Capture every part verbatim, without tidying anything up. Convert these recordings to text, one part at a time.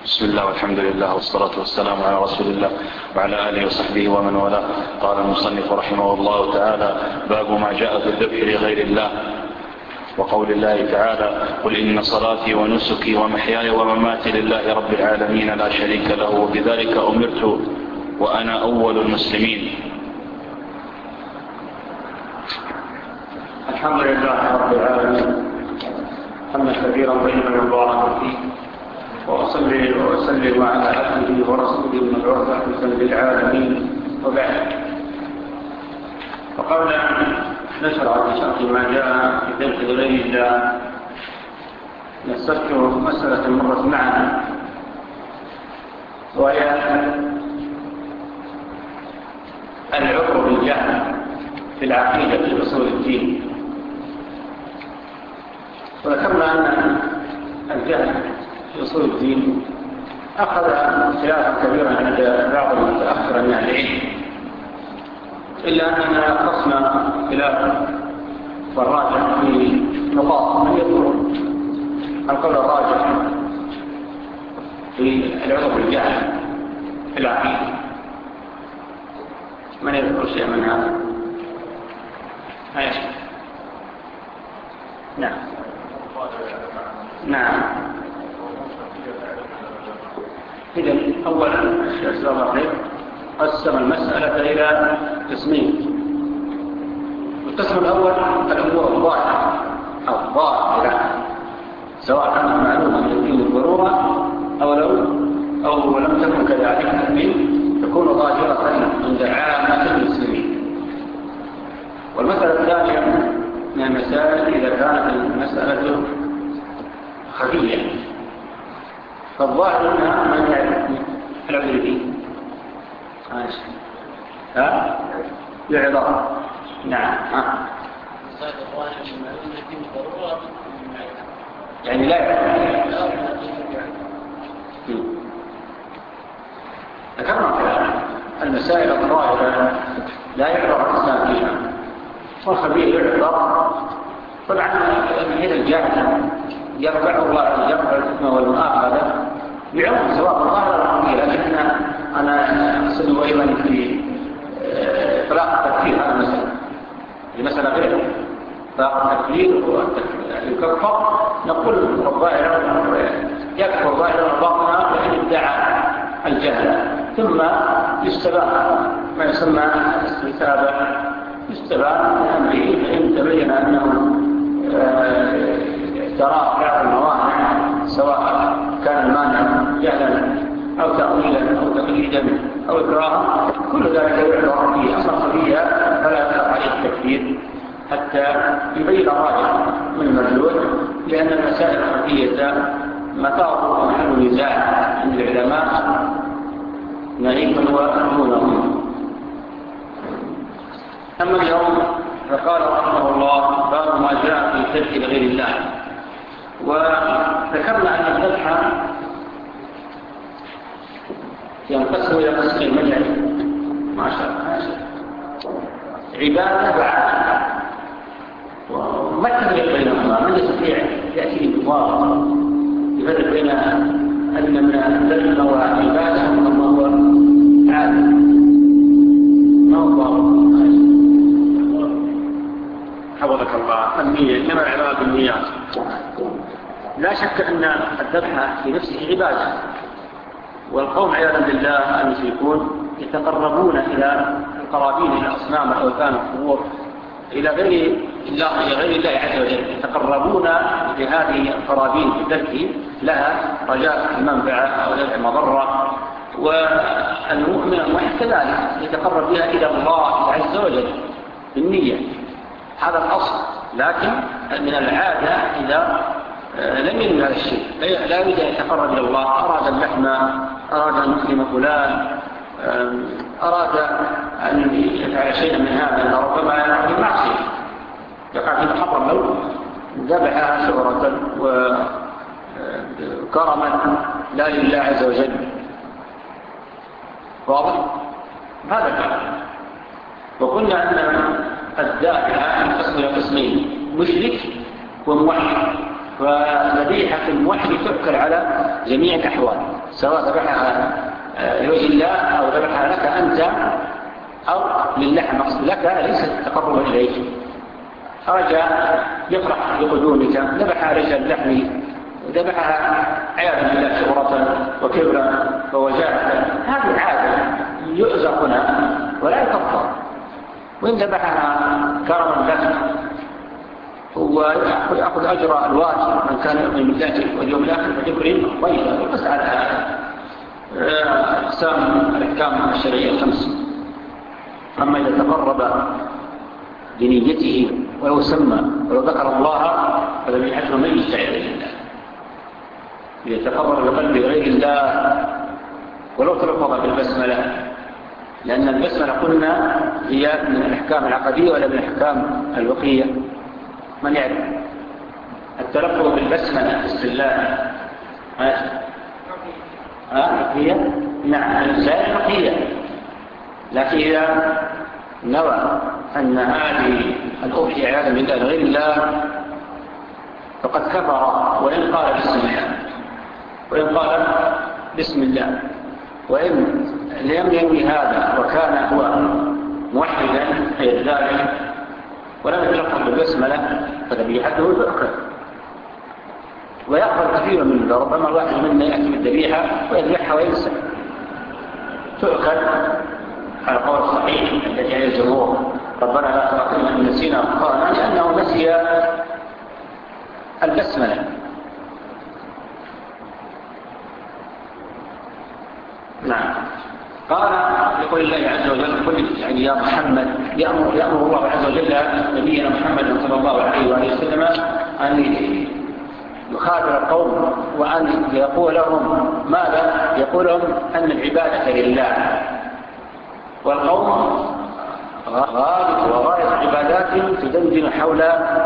بسم الله والحمد لله والصلاة والسلام على رسول الله وعلى آله وصحبه ومن والاه. قال المصنف رحمه الله تعالى: باب ما جاء في الذبح لغير الله، وقول الله تعالى: قل إن صلاتي ونسكي ومحياي ومماتي لله رب العالمين لا شريك له وبذلك أمرت وأنا أول المسلمين. الحمد لله رب العالمين حمدا كثيرا طيبا مباركا فيه، وأصلي وأسلم على عبده ورسوله المبعوث رحمة للعالمين، وبعد. وقبل أن نشرع في شرح ما جاء في ذبح غير الله نستذكر مسألة مرت معنا، وهي العذر بالجهل في العقيدة في أصول الدين. وذكرنا أن الجهل في أصول الدين أخذ خلافا كبيرا عند بعض المتأخرين من العلم، إلا أننا قصنا خلاف والراجح في نقاط من يقول القول الراجح في العذر بالجهل في العقيدة. من يذكر شيء من هذا؟ أيش؟ نعم نعم إذن أولا الشيخ صلى خير قسم المسألة إلى قسمين. القسم الأول الأمور الظاهرة الظاهرة سواء كانت معلومة يمكن الضرورة أو لو أو لم تكن كذلك تكون ظاهرة عند عامة المسلمين. والمسألة الثانية من المسائل إذا كانت المسألة خفية، فالظاهر منها من يعرف العذر فيه ها يعذر. نعم ها يعني لا يعرف. ذكرنا المسائل الظاهرة لا يعرف الإنسان فيها، والخبير يعذر. طبعا من حيث الجاهل يرفع الله يرفع الحكمة والمؤاخذة بعمر سواء الظاهر الخبير، لكن أنا أقصد أيضا في إطلاق التكفير هذا المسألة المسألة غير إطلاق التكفير يكفر. نقول الظاهر يكفر ظاهر الباطنة وإن ادعى الجهل، ثم يستبان ما يسمى استتابة يستبان من أمره، فإن تبين أنه اعتراف بعض الموانع سواء كان المانع جهلا أو تأويلا أو تقليدا أو إكراها، كل ذلك يعذر فيه. أما الخفية فلا يطلق عليه التكفير حتى يبين الراجح من المدلول، لأن المسائل الخفية مطار محل نزاع عند العلماء نعيم وأمونهم. أما اليوم فقال رحمه الله: باب ما جاء في الذبح لغير الله. وذكرنا أن الذبح ينقسم إلى قسمين مجال ما شاء الله عبادة وعادة، وما التفريق بينهما؟ من يستطيع يأتي بمواضع يفرق بين أن من الذبح هو عبادة وما هو عادة؟ ما هو ضابط؟ حفظك الله. النية إنما العبادة بالنيات. لا شك أن الذبح في نفسه عبادة، والقوم عياذا بالله المشركون يتقربون إلى القرابين إلى أصنام الأوثان والقبور إلى غير الله إلى غير الله عز وجل، يتقربون لهذه القرابين بالذبح لها رجاء المنفعة أو دفع مضرة. والمؤمن الموحد كذلك يتقرب بها إلى الله عز وجل بالنية، هذا الأصل. لكن من العادة إذا لم ينوي هذا الشيء لا يريد أن يتقرب إلى الله، أراد اللحم، أراد أن يكرم فلان، أراد أن يفعل شيئا من هذا، ربما يقع في معصية يقع في محرم له، ذبحها شهرة وكرما لا لله عز وجل. واضح؟ هذا الكلام. وقلنا أن الذابح ينقسم إلى قسمين: مشرك وموحد. فذبيحة الموحد تؤكل على جميع الأحوال، سواء ذبحها لوجه الله أو ذبحها لك أنت أو لله مقصد لك ليس تقرب إليه. خرج يفرح بقدومك، ذبح رجل لحمي، ذبحها عياذا بالله شهرة وكبرا ووجاهة، هذه عادة يؤزر هنا ولا يكفر. وإن ذبحها كرما لك ويأخذ أجر الواجب من كان يؤمن بالله واليوم الآخر فيكرم طيبا. ومسألة أقسام الأحكام الشرعية الخمس. أما إذا تقرب بنيته ولو سمى ولو ذكر الله فلم يحجر ميت غير الله. إذا تقرب بقلب غير الله ولو تلفظ بالبسملة، لأن البسملة قلنا هي من الأحكام العقدية ولا من الأحكام الوقية؟ من يعرف التلفظ بالبسملة بسم الله؟ ها هي نعم الإنسان وقية، لكن إذا نوى أن هذه الأضحية عياذا بالله غير الله فقد كفر، وإن قال بسم الله وإن قال بسم الله وإن لم ينوي هذا وكان هو موحدا غير ذلك ولم يتلفظ بالبسملة فذبيحته تؤكل ويأخذ كثيرا من ربما الواحد منا يأتي بالذبيحة ويذبحها وينسى تؤكل على قول الصحيح الذي عليه الجمهور ربنا لا تؤاخذنا إن نسينا وأخطأنا، لأنه نسي البسملة. نعم. قال يقول الله عز وجل قل يعني يا محمد يأمر, يأمر الله عز وجل نبينا محمد صلى الله عليه وآله وسلم أن يخاطر القوم وأن يقول لهم ماذا؟ يقول لهم أن العبادة لله، والقوم غالب وغاية عباداتهم تدندن حول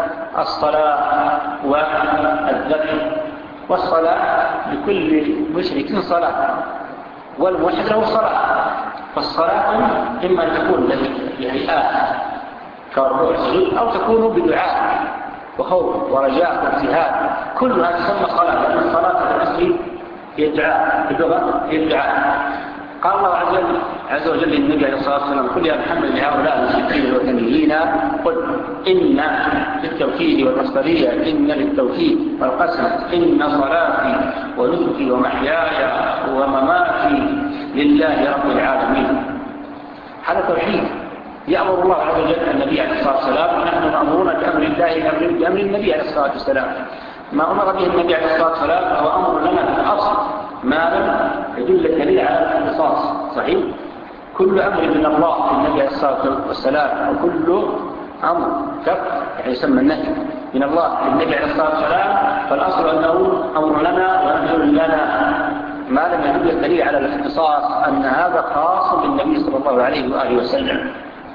الصلاة والذبح، والصلاة لكل مشرك صلاة والموحد له صلاة. فالصلاة إما أن تكون بهيئات كالركوع والسجود أو تكون بدعاء وخوف ورجاء واجتهاد، كلها تسمى صلاة، لأن الصلاة في الأصل هي الدعاء، في اللغة هي الدعاء. قال الله عز وجل عز وجل للنبي عليه الصلاة والسلام قل يا محمد لهؤلاء المشركين الوثنيين قل إن للتوكيد والمصدرية إن للتوكيد والقسم إن صلاتي ونسكي ومحياي ومماتي لله رب العالمين. هذا توحيد يأمر الله عز وجل النبي عليه الصلاة والسلام، ونحن مأمورون بأمر الله بأمر النبي عليه الصلاة والسلام. ما أمر به النبي عليه الصلاة والسلام هو أمر لنا في الأصل ما لم يدل الدليل على الاختصاص. صحيح كل أمر من الله في النبي عليه الصلاة والسلام وكل أمر كف يعني يسمى النهي من الله للنبي عليه الصلاة والسلام، فالأصل أنه أمر لنا ونهي لنا ما لم يدل الدليل على الاختصاص أن هذا خاص بالنبي صلى الله عليه وآله وسلم.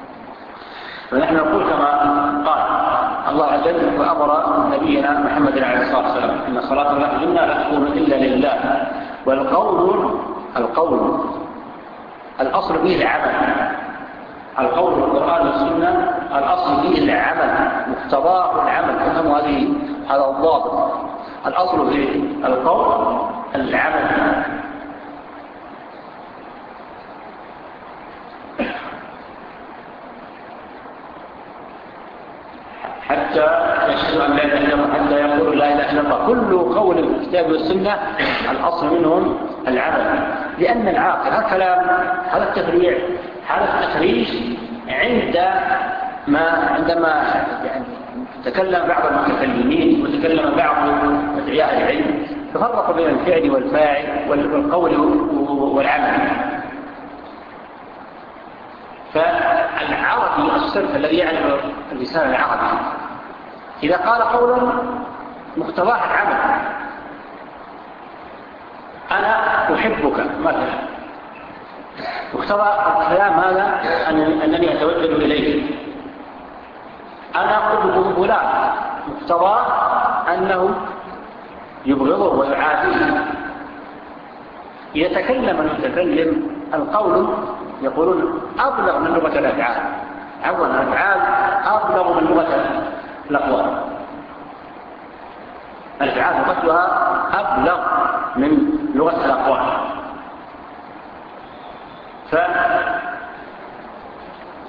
ونحن نقول كما قال الله عز وجل وأمر نبينا محمد عليه الصلاة والسلام إن صلاة الله منا لا تكون إلا لله. والقول القول الأصل فيه العمل، القول القرآن والسنة الأصل فيه العمل مقتضاه العمل. فهموا هذه هذا الضابط، الأصل فيه القول العمل. حتى يشهد أن لا إله إلا الله، حتى يقول لا إله إلا الله. كل قول في الكتاب والسنة الأصل منهم العمل، لأن العاقل هذا كلام هذا التفريع هذا التخريج عند ما عندما يعني تكلم بعض المتكلمين وتكلم بعض أدعياء العلم تفرق بين الفعل والفاعل والقول والعمل. فالعربي الصرف الذي يعرف اللسان العربي إذا قال قولا مقتضاه العمل، أنا أحبك مثلا، مقتضى الكلام هذا أنني أتوجه إليه. أنا أحب فلان، مقتضى أنه يبغضه ويعاديه. إذا تكلم المتكلم القول يقولون أبلغ من لغة الأفعال، عفوا الأفعال أبلغ من لغة الأقوال. الأفعال لغتها أبلغ من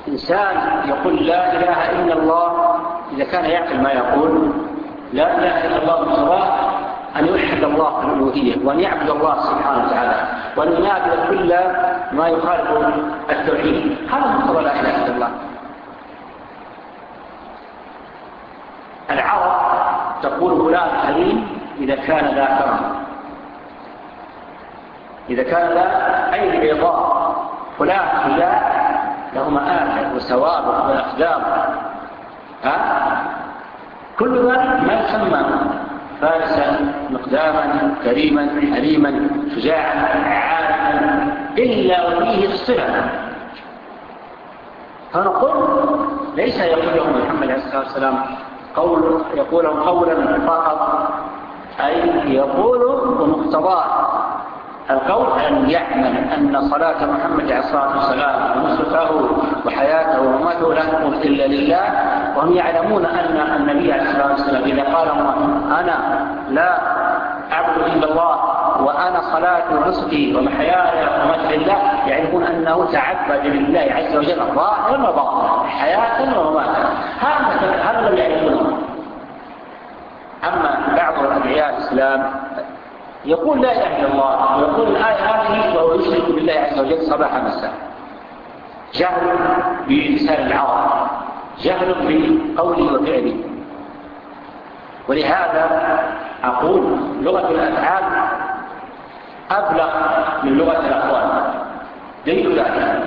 إنسان يقول لا إله إلا الله إذا كان يعقل ما يقول لا إله إلا الله مقتضاه أن يوحد الله في الألوهية وأن يعبد الله سبحانه وتعالى وأن ينابذ كل ما يخالف التوحيد. هذا مقتضى لا إله إلا الله. العرب تقول فلان كريم إذا كان ذا كرم، إذا كان ذا أي بيضاء، فلان فلان له مآثر وسوابق وأقدام، كل ذلك ما يسمى فارسا مقداما كريما حليما شجاعا عارفا إلا وفيه الصفة. فنقول ليس يقول لهم محمد عليه الصلاة والسلام قول يقولهم قولا فقط، أي يقول ومقتضاه القول أن يعمل أن صلاة محمد عليه الصلاة والسلام ونصرته وحياته ومماته لا تكون إلا لله، وهم يعلمون أن النبي عليه الصلاة والسلام إذا قال أنا لا أعبد إلا الله وأنا صلاتي ونصرتي ومحياي ومماتي لله، يعرفون أنه تعبد لله عز وجل ظاهرا وباطنا حياة ومماتا. هذا لم يعرفونه. أما بعض الأدعياء الإسلام يقول لا إله إلا الله ويقول الآية هذه وهو يشرك بالله عز وجل صباح مساء، جهل بلسان العرب، جهل بقوله وفعله. ولهذا أقول لغة الأفعال أبلغ من لغة الأقوال. دليل ذلك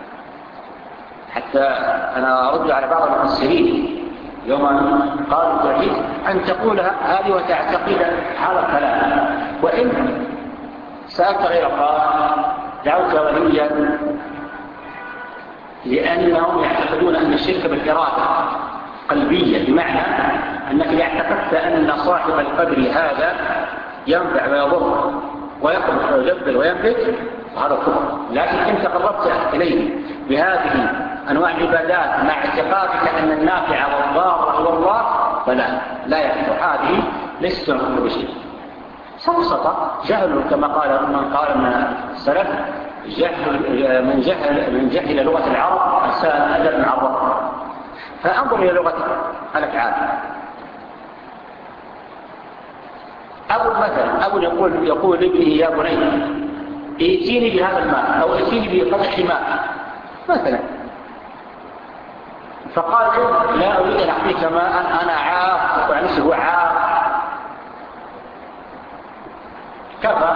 حتى أنا أرد على بعض المفسرين يوم قالوا التوحيد أن تقول هذه وتعتقد هذا الكلام، وإن سألت غير قال دعوت وليا لأنهم يعتقدون أن الشرك بالإرادة قلبية، بمعنى أنك إذا اعتقدت أن صاحب القدر هذا ينفع ويضر ويقرب ويجبر ويملك وهذا كفر. لكن إن تقربت إليه بهذه أنواع العبادات مع اعتقادك أن النافع والضار هو الله فلا لا يكفر. هذه ليست نقول بشيء سبسطة جهل كما قال من قال من السلف جهل من جهل من جهل لغة العرب أساء الأدب مع الرب. فأنظر إلى لغة الأفعال. أبو مثلا أبو يقول يقول لابنه يا بني ائتيني بهذا الماء أو ائتيني بقدح ماء مثلا، فقال لا أريد أن أعطيك ماء أنا عاق ونفسه عاق، كفى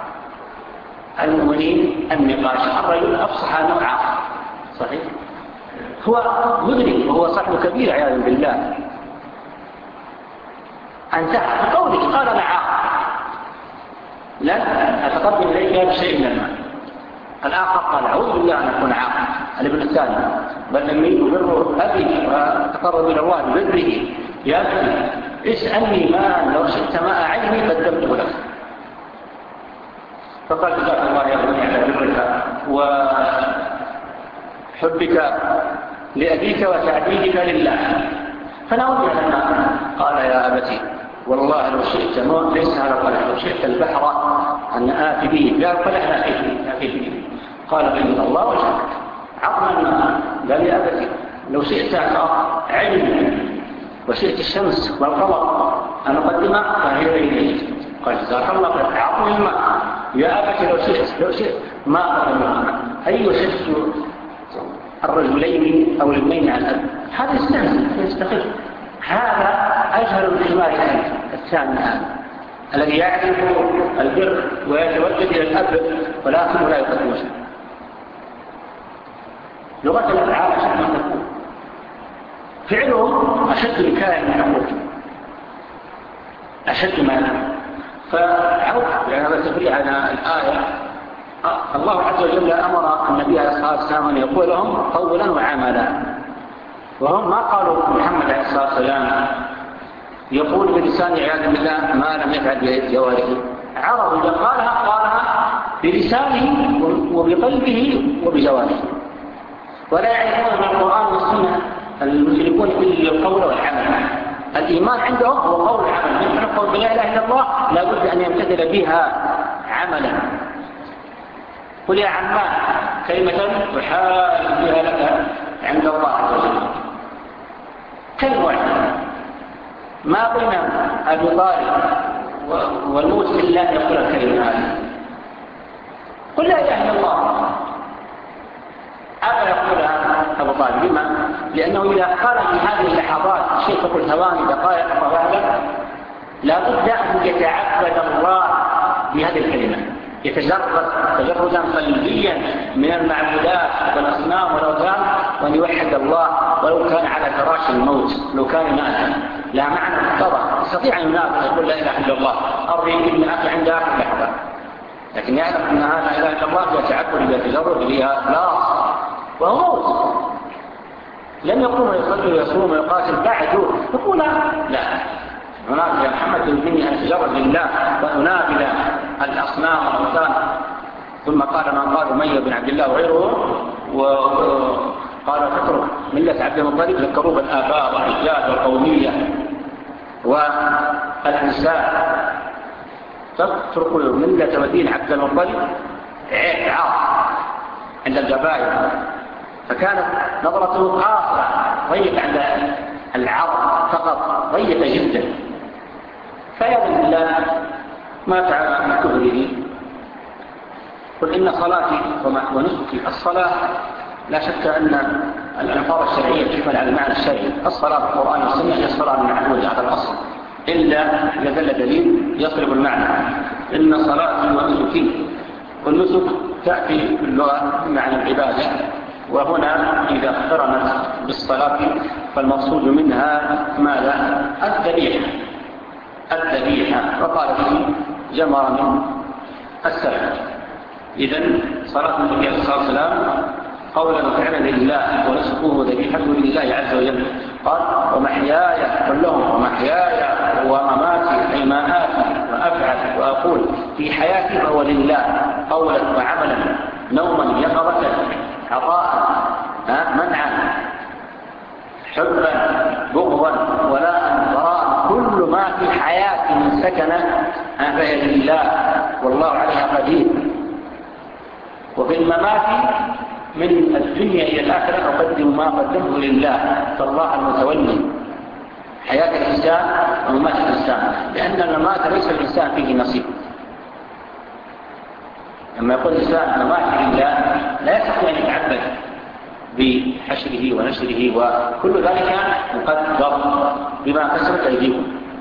المؤمنين النقاش. الرجل أفصح أنه عاق صحيح، هو مدرك وهو صاحب كبير عياذا بالله، انتهى بقولك قال أنا عاق لن أتقدم إليك بشيء من الماء. الآخر قال أعوذ بالله أن أكون عاق. الابن الثاني بل لم يبر أبي وتقرب إلى الله ببره يا أبي اسألني ماء لو شئت ماء عيني قدمته لك. فقال جزاك الله يا بني على برك وحبك لأبيك وتعبيدك لله، فنودي على الماء. قال يا أبتي والله لو شئت ليس هذا القلح، لو شئت البحر أن آتي به لا القلح لا آتي به. قال بين الله وشهد عظم الماء. قال يا أبتي لو شئت علم وشئت الشمس والقمر أن أقدمها فهي بيني. قال جزاك الله خير عظم الماء. يا أبتي لو شئت لو شئت ما قدمها. أي شئت الرجلين أو الاثنين على الأب هذا يستهزئ يستخف. هذا أجهل من حمار الثاني هذا الذي يعرف البر ويتوجد إلى الأب ولكنه لا يقدم شيء. لغة الأفعال أشد ما تكون، فعلهم أشد الكائن من حقوقه أشد ما يكون. فعوض يعني هذا تفريع على الآية. الله عز وجل أمر النبي عليه الصلاة والسلام أن يقول لهم قولا وعملا، وهم ما قالوا محمد عليه الصلاة والسلام يقول بلسان عياذ بالله ما لم يفعل بجوارحه. عرض إذا قالها قالها بلسانه وبقلبه وبجوارحه، ولا يعرفون من القرآن والسنة المشركون إلا القول والعمل. الإيمان عندهم هو قول العمل. من يقول بلا إله إلا الله لا بد أن يمتثل بها عملا. قل يا عمان كلمة تحال بها لك عند الله عز وجل. كلمة واحدة ما بين أبي طالب والموت إلا أن يقول الكلمة هذه: قل لا إله إلا الله. أبا يقولها أبو طالب. لما؟ لأنه إذا قال في هذه اللحظات شيء تقول ثواني دقائق فبعد لا بد أن يتعبد الله بهذه الكلمة، يتجرد تجردا قلبيا من المعبودات والأصنام والأوثان، وأن يوحد الله ولو كان على فراش الموت، لو كان ماتا لا معنى مقتضى يستطيع أن ينافق يقول لا إله إلا الله أرضي ابن أخي عند آخر لحظة، لكن يعلم أن هذا لا إله إلا الله يتعبد يتجرد بها خلاص وهو موت. لم يقوم يصلي ويصوم ويقاتل بعده يقول لا، هناك يا محمد يمكنني أن أتجرد لله وأنابل الأصنام والأوثان. ثم قال من قال أمية بن عبد الله وغيره وقال تترك ملة عبد المطلب، ذكروه بالآباء والرجال والقومية والأنساب، تترك ملة ودين عبد المطلب عيب عاص عند القبائل. فكانت نظرته قاصرة ضيقة عند العرب فقط، ضيقة جدا. فيظن الله ما تعالى من كفره. قل إن صلاتي ونسكي. الصلاة لا شك أن الألفاظ الشرعية تحمل على المعنى الشرعي. الصلاة في القرآن والسنة هي الصلاة المعهودة على الأصل، إلا إذا دل دليل يصرف المعنى. إن صلاتي ونسكي. والنسك تأتي في اللغة بمعنى العبادة، وهنا إذا اقترنت بالصلاة فالمقصود منها ماذا؟ الذبيحة. الذبيحة وقال فيه جمر من السلف. إذن صلاة النبي عليه الصلاة والسلام قولا وفعلا لله، ونسكه وذبيحته لله عز وجل. قال ومحياي كلهم ومحياي ومماتي أي ما آتي وأفعل وأقول في حياتي فهو لله، قولا وعملا، نوما يقظة، عطاء منعا، حبا بغضا ولاء براء، كل ما في حياتي من سكنة فهي لله والله عليها قدير. وفي الممات من الدنيا إلى الآخرة أقدم ما قدمه لله، فالله المتولي حياة الإنسان وممات الإنسان، لأن الممات ليس الإنسان فيه نصيب. لما يقول الإنسان ممات لله لا يستطيع أن يتعبد بحشره ونشره، وكل ذلك مقدر بما كسبت أيديكم.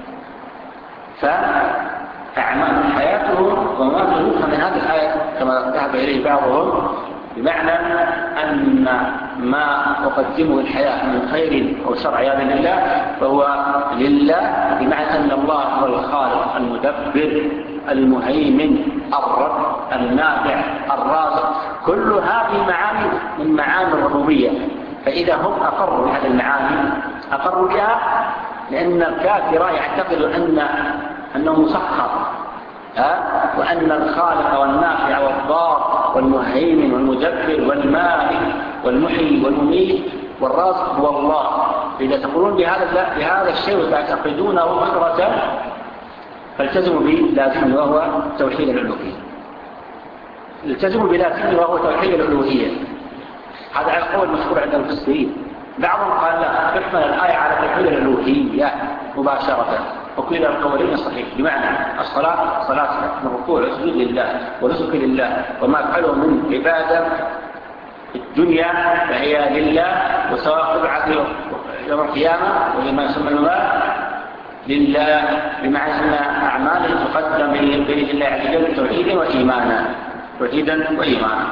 فأعمال حياته ومماته من هذه الآية كما ذهب إليه بعضهم، بمعنى أن ما أقدمه الحياة من خير أو شر عياذا لله فهو لله، بمعنى أن الله هو الخالق المدبر المهيمن الرب النافع الرازق. كل هذه معاني من معاني الربوبية. فإذا هم أقروا بهذه المعاني أقروا بها، لأن الكافر يعتقد أن أنه مسخر، وأن الخالق والنافع والضار والمهيمن والمدبر والمالك والمحيي والمميت والرازق هو الله. إذا تقولون بهذا بهذا الشيء وتعتقدونه فكرة فالتزموا بلازمه وهو توحيد الألوهية. التزموا بلازمه وهو توحيد الألوهية. هذا على القول المشهور عند المفسرين. بعضهم قال لا، تحمل الآية على توحيد الألوهية مباشرة، وكلا القولين الصحيح، بمعنى الصلاة صلاة الركوع والسجود لله ونسك لله، وما فعله من عبادة في الدنيا فهي لله، وسواء تبعث يوم القيامة ولما يسمى الممات لله، بمعنى أن أعماله تقدم بين الله عز وجل توحيدا وإيمانا، توحيدا وإيمانا.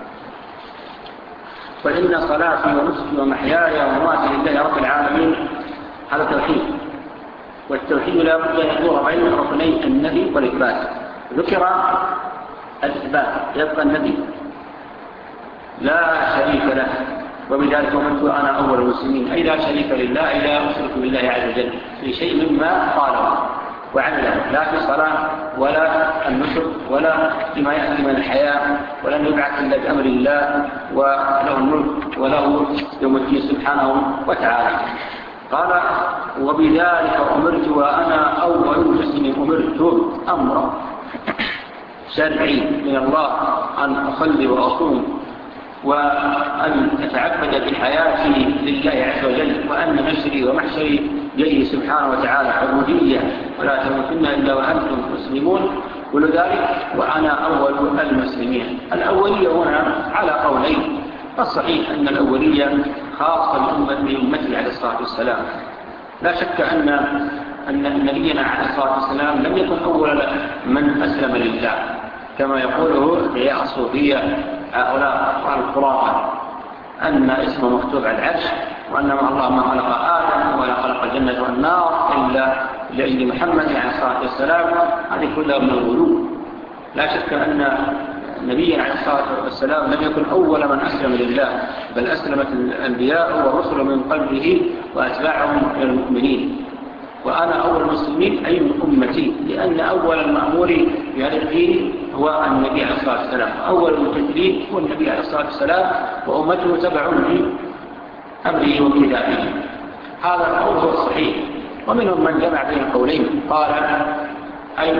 وإن صلاتي ونسكي ومحياي ومماتي لله رب العالمين، هذا توحيد. والتوحيد لا بد أن يدور بين ركني النفي والإثبات. ذكر الإثبات يبقى النفي لا شريك له، وبذلك أمرت أنا أول المسلمين، أي لا شريك لله، أي لا أشرك بالله عز وجل في شيء مما قاله وعمله، لا في الصلاة ولا النشر ولا فيما يأتي من الحياة، ولن يبعث إلا بأمر الله، وله الملك وله يوم الدين سبحانه وتعالى. قال وبذلك أمرت وأنا أول المسلمين. أمرت أمر شرعي من الله أن أصلي وأصوم وأن أتعبد بحياتي لله عز وجل، وأن نشري ومحشري لله سبحانه وتعالى عبودية، ولا تموتن إلا وأنتم مسلمون. ولذلك وأنا أول المسلمين. الأولية هنا على قولين. الصحيح أن الأولية خاصة بأمته عليه الصلاة والسلام. لا شك أن أن نبينا عليه الصلاة والسلام لم يكن أول من أسلم لله كما يقوله في الصوفية هؤلاء الخرافة، أن اسمه مكتوب على العرش، وأن الله ما خلق آدم ولا خلق الجنة والنار إلا لأجل محمد عليه الصلاة والسلام. هذه كلها من الغلو. لا شك أن النبي عليه الصلاة والسلام لم يكن أول من أسلم لله، بل أسلمت الأنبياء والرسل من قبله وأتباعهم من المؤمنين. وأنا أول المسلمين أي من أمتي، لأن أول المأمور بهذا الدين هو النبي عليه الصلاة والسلام. أول المكذبين هو النبي عليه الصلاة والسلام، وأمته تبعون في أمره وكتابه. هذا القول هو الصحيح. ومنهم من جمع بين القولين قال أي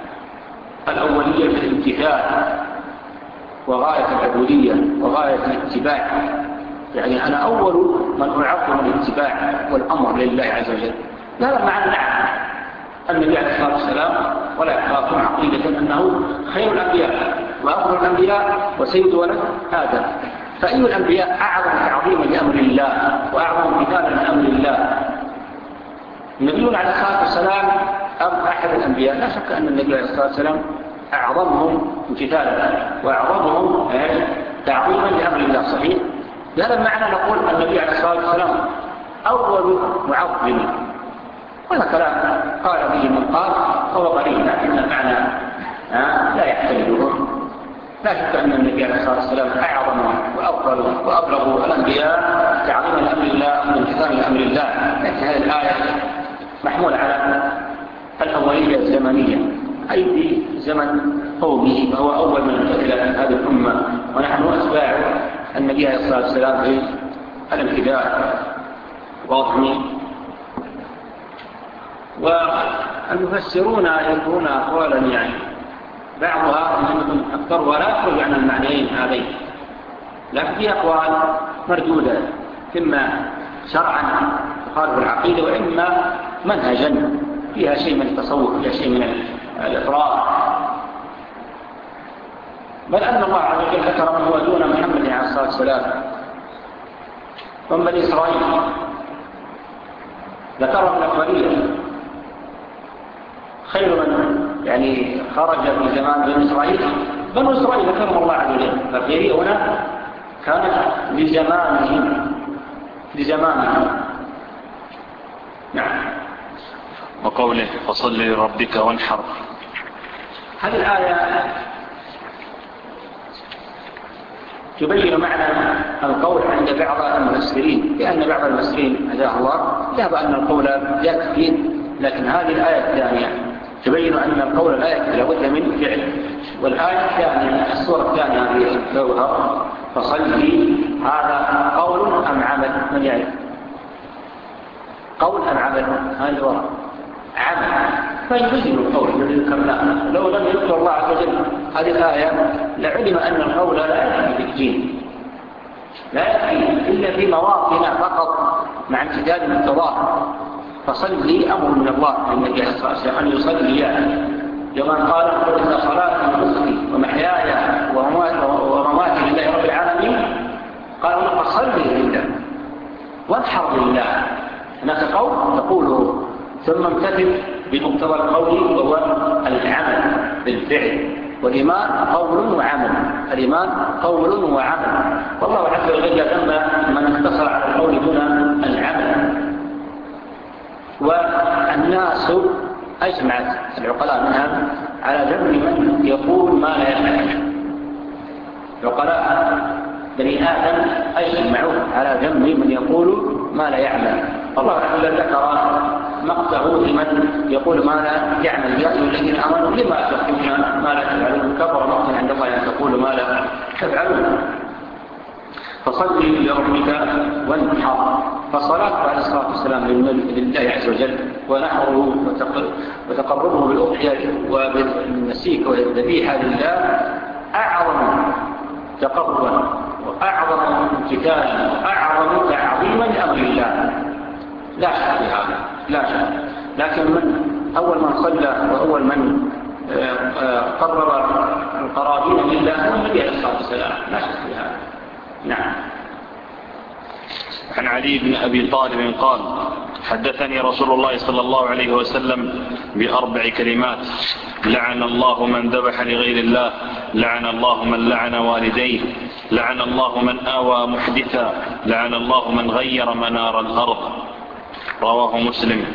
الأولية في الامتثال وغاية العبودية وغاية الاتباع، يعني أنا أول من أعظم الاتباع والأمر لله عز وجل. هذا معنى نعم النبي عليه الصلاة والسلام ولا يخافون عقيدة أنه خير الأنبياء وأفضل الأنبياء وسيد ولد آدم. فأي الأنبياء أعظم تعظيما لأمر الله وأعظم امتثالا لأمر الله؟ النبي عليه الصلاة والسلام أم أحد الأنبياء؟ لا شك أن النبي عليه الصلاة والسلام أعظمهم امتثالا وأعظمهم تعظيما لأمر الله. صحيح. بهذا المعنى نقول النبي عليه الصلاة والسلام أول معظم. هذا كلام قال به من قال هو قريب، لكن المعنى لا يحتمله. لا شك أن النبي عليه الصلاة والسلام أعظم وأفضل وأبلغ الأنبياء تعظيما لأمر الله وامتثالا لأمر الله. لكن هذه الآية محمولة على الأولية الزمنية، أي في زمن قومه، فهو أول من امتثل هذه الأمة، ونحن أتباع النبي عليه الصلاة والسلام في الامتثال واضح. والمفسرون يذكرون أقوالا يعني بعضها أنهم أكثرها لا يخرج عن المعنيين هذين، لكن في أقوال مردودة إما شرعا تخالف العقيدة، وإما منهجا فيها شيء من التصوف، فيها شيء من الإفراط. بل أن الله عز وجل ذكر من هو دون محمد عليه الصلاة والسلام من بني إسرائيل، ذكرهم الأخبارية خير من يعني خرج في زمان بني إسرائيل. بني إسرائيل ذكرهم الله عز وجل. الخيرية هنا كانت لزمانهم لزمانهم نعم. وقوله فصل لربك وانحر، هذه الآية تبين معنى القول عند بعض المفسرين، لأن بعض المفسرين هداه الله ذهب أن القول يكفي، لكن هذه الآية الثانية تبين أن القول لا يكفي، لابد من فعل. والآية الثانية السورة الثانية في الجوهر فصلي، هذا قول أم عمل؟ من يعرف؟ قول أم عمل؟ هذه الورقة عمل، فيجزم القول الذي ذكرناه. لو لم يذكر الله عز وجل هذه الآية لعلم أن القول لا يكفي بالدين، لا يكفي إلا في مواطن فقط مع امتداد التظاهر. فصلي أمر من الله النبي عليه الصلاة والسلام أن يصلي، كما قال قل إن صلاتي ونسكي ومحياي ومماتي لله رب العالمين، قال فصلي لله وانحر لله. هناك قول تقوله ثم امتثل بمقتضى القول وهو العمل بالفعل. والإيمان قول وعمل، الإيمان قول وعمل. والله عز وجل لما من اقتصر على القول دون العمل. والناس أجمعت العقلاء منها على ذم من يقول ما لا يفعل. عقلاء بني آدم أجمعوا على ذم من يقول ما لا يعمل. الله عز وجل ذكر مقته لمن يقول ما لا يعمل، يا أيها الذين آمنوا لما تقولون ما لا تفعلون، كبر مقتا عند الله أن تقولوا ما لا تفعلون. فصلي لربك وانحر. فالصلاة عليه الصلاة والسلام لله عز وجل، ونحره وتقربه بالأضحية وبالنسيك والذبيحة لله أعظم تقربا وأعظم امتثالا وأعظم تعظيما لأمر الله، لا شك في هذا، لا شك. لكن من أول من صلى وأول من قرر القرابين لله هو النبي عليه الصلاة والسلام، لا شك في هذا. نعم. عن علي بن أبي طالب قال: حدثني رسول الله صلى الله عليه وسلم بأربع كلمات: لعن الله من ذبح لغير الله، لعن الله من لعن والديه، لعن الله من آوى محدثا، لعن الله من غير منار الأرض. رواه مسلم.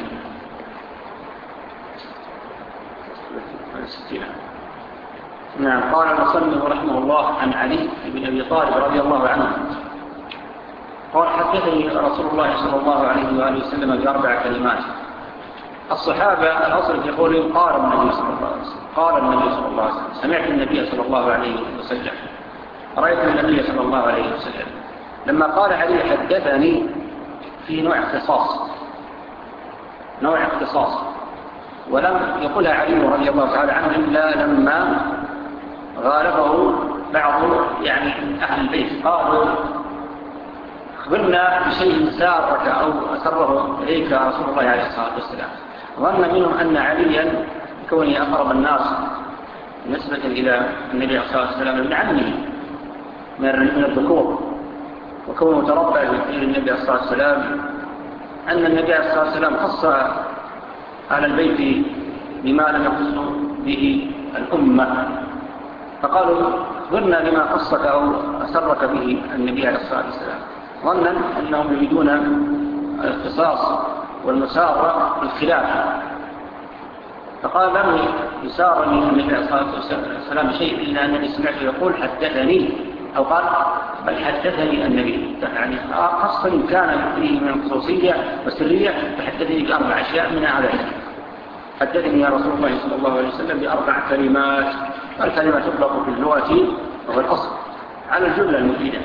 نعم. قال المصنف رحمه الله عن علي بن أبي طالب رضي الله عنه قال: حدثني رسول الله صلى الله عليه وآله وسلم بأربع كلمات. الصحابة الأصل في قولهم قال النبي صلى الله عليه وسلم، قال النبي صلى الله عليه وسلم، سمعت النبي صلى الله عليه وسلم، رأيت النبي صلى الله عليه وسلم. لما قال علي حدثني في نوع اختصاص، نوع اختصاص، ولم يقولها علي رضي الله تعالى عنه إلا لما غالبه بعض يعني أهل البيت، قالوا: أخبرنا بشيء سارك أو أسره إليك رسول الله عليه الصلاة والسلام. ظن منهم أن عليا كونه أقرب الناس نسبة إلى النبي عليه الصلاة والسلام ابن عمه من الذكور، وكونه تربى إلى النبي عليه الصلاة والسلام، أن النبي عليه الصلاة والسلام خص على البيت بما لم يخص به الأمة، فقالوا: أخبرنا بما خصك أو أسرك به النبي عليه الصلاة والسلام، ظنا أنهم يريدون الاختصاص والمسارة بالخلاف. فقال: لم يسارني النبي عليه الصلاة والسلام شيء إلا أنني سمعته يقول حدثني، أو قال بل حدثني النبي، يعني خاصة كان فيه من الخصوصية والسرية، فحدثني بأربع أشياء من هذا الحديث. حدثني يا رسول الله صلى الله عليه وسلم بأربع كلمات. الكلمة تطلق في اللغة وهو الأصل على الجملة المفيدة.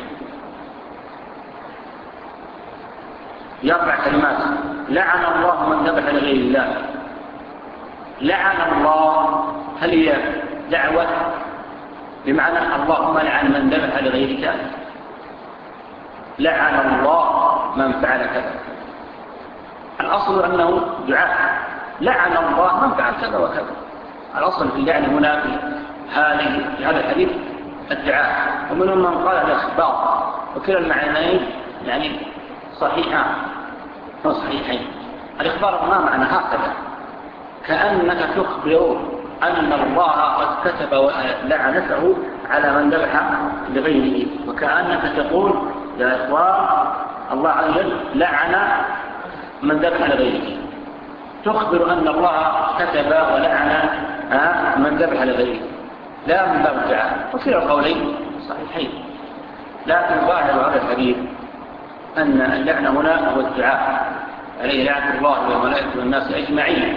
بأربع كلمات: لعن الله من ذبح لغير الله. لعن الله، هل هي دعوة بمعنى اللهم لعن من ذبح لغيرك؟ لعن الله من فعل كذا. الأصل أنه دعاء، لعن الله من فعل كذا وكذا. الأصل في اللعن هنا في هذا الحديث الدعاء، ومنهم من قال الإخبار، وكلا المعنيين يعني صحيحان صحيحين. الإخبار ما معنى هكذا، كأنك تخبر أن الله قد كتب لعنته على من ذبح لغيره، وكأنك تقول يا إخوان الله عز وجل لعن من ذبح لغيره، تخبر أن الله كتب ولعن من ذبح لغيره، لا من باب الدعاء. وكلا القولين صحيحين، لكن ظاهر هذا الحديث أن اللعنة هنا هو الدعاء، عليه لعنة الله والملائكة والناس أجمعين.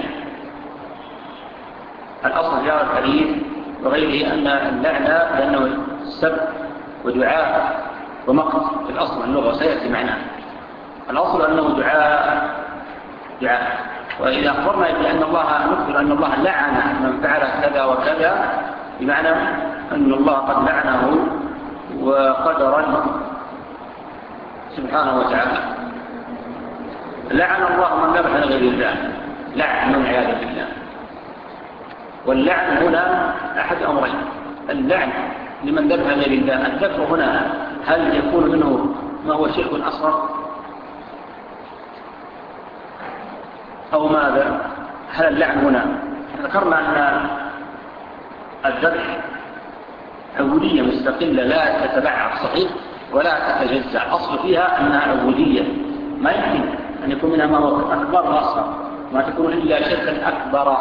الأصل في هذا الحديث وغيره أن اللعنة لأنه سب ودعاء ومقت في الأصل اللغة، وسيأتي معناه. الأصل أنه دعاء دعاء وإذا أخبرنا بأن الله نخبر أن الله لعن من فعل كذا وكذا، بمعنى أن الله قد لعنه وقدرا سبحانه وتعالى. لعن الله من ذبح لغير الله، لعن من عياذ بالله. واللعن هنا أحد أمرين: اللعن لمن ذبح لغير الله، الذبح هنا هل يكون منه ما هو شرك أصغر أو ماذا؟ هل اللعن هنا ذكرنا أن الذبح عبودية مستقلة لا تتبعها صحيح ولا تتجزع، أصل فيها أنها عبودية، ما يمكن أن يكون منها ما هو أكبر وأصغر، ما تكون إلا شركا أكبر.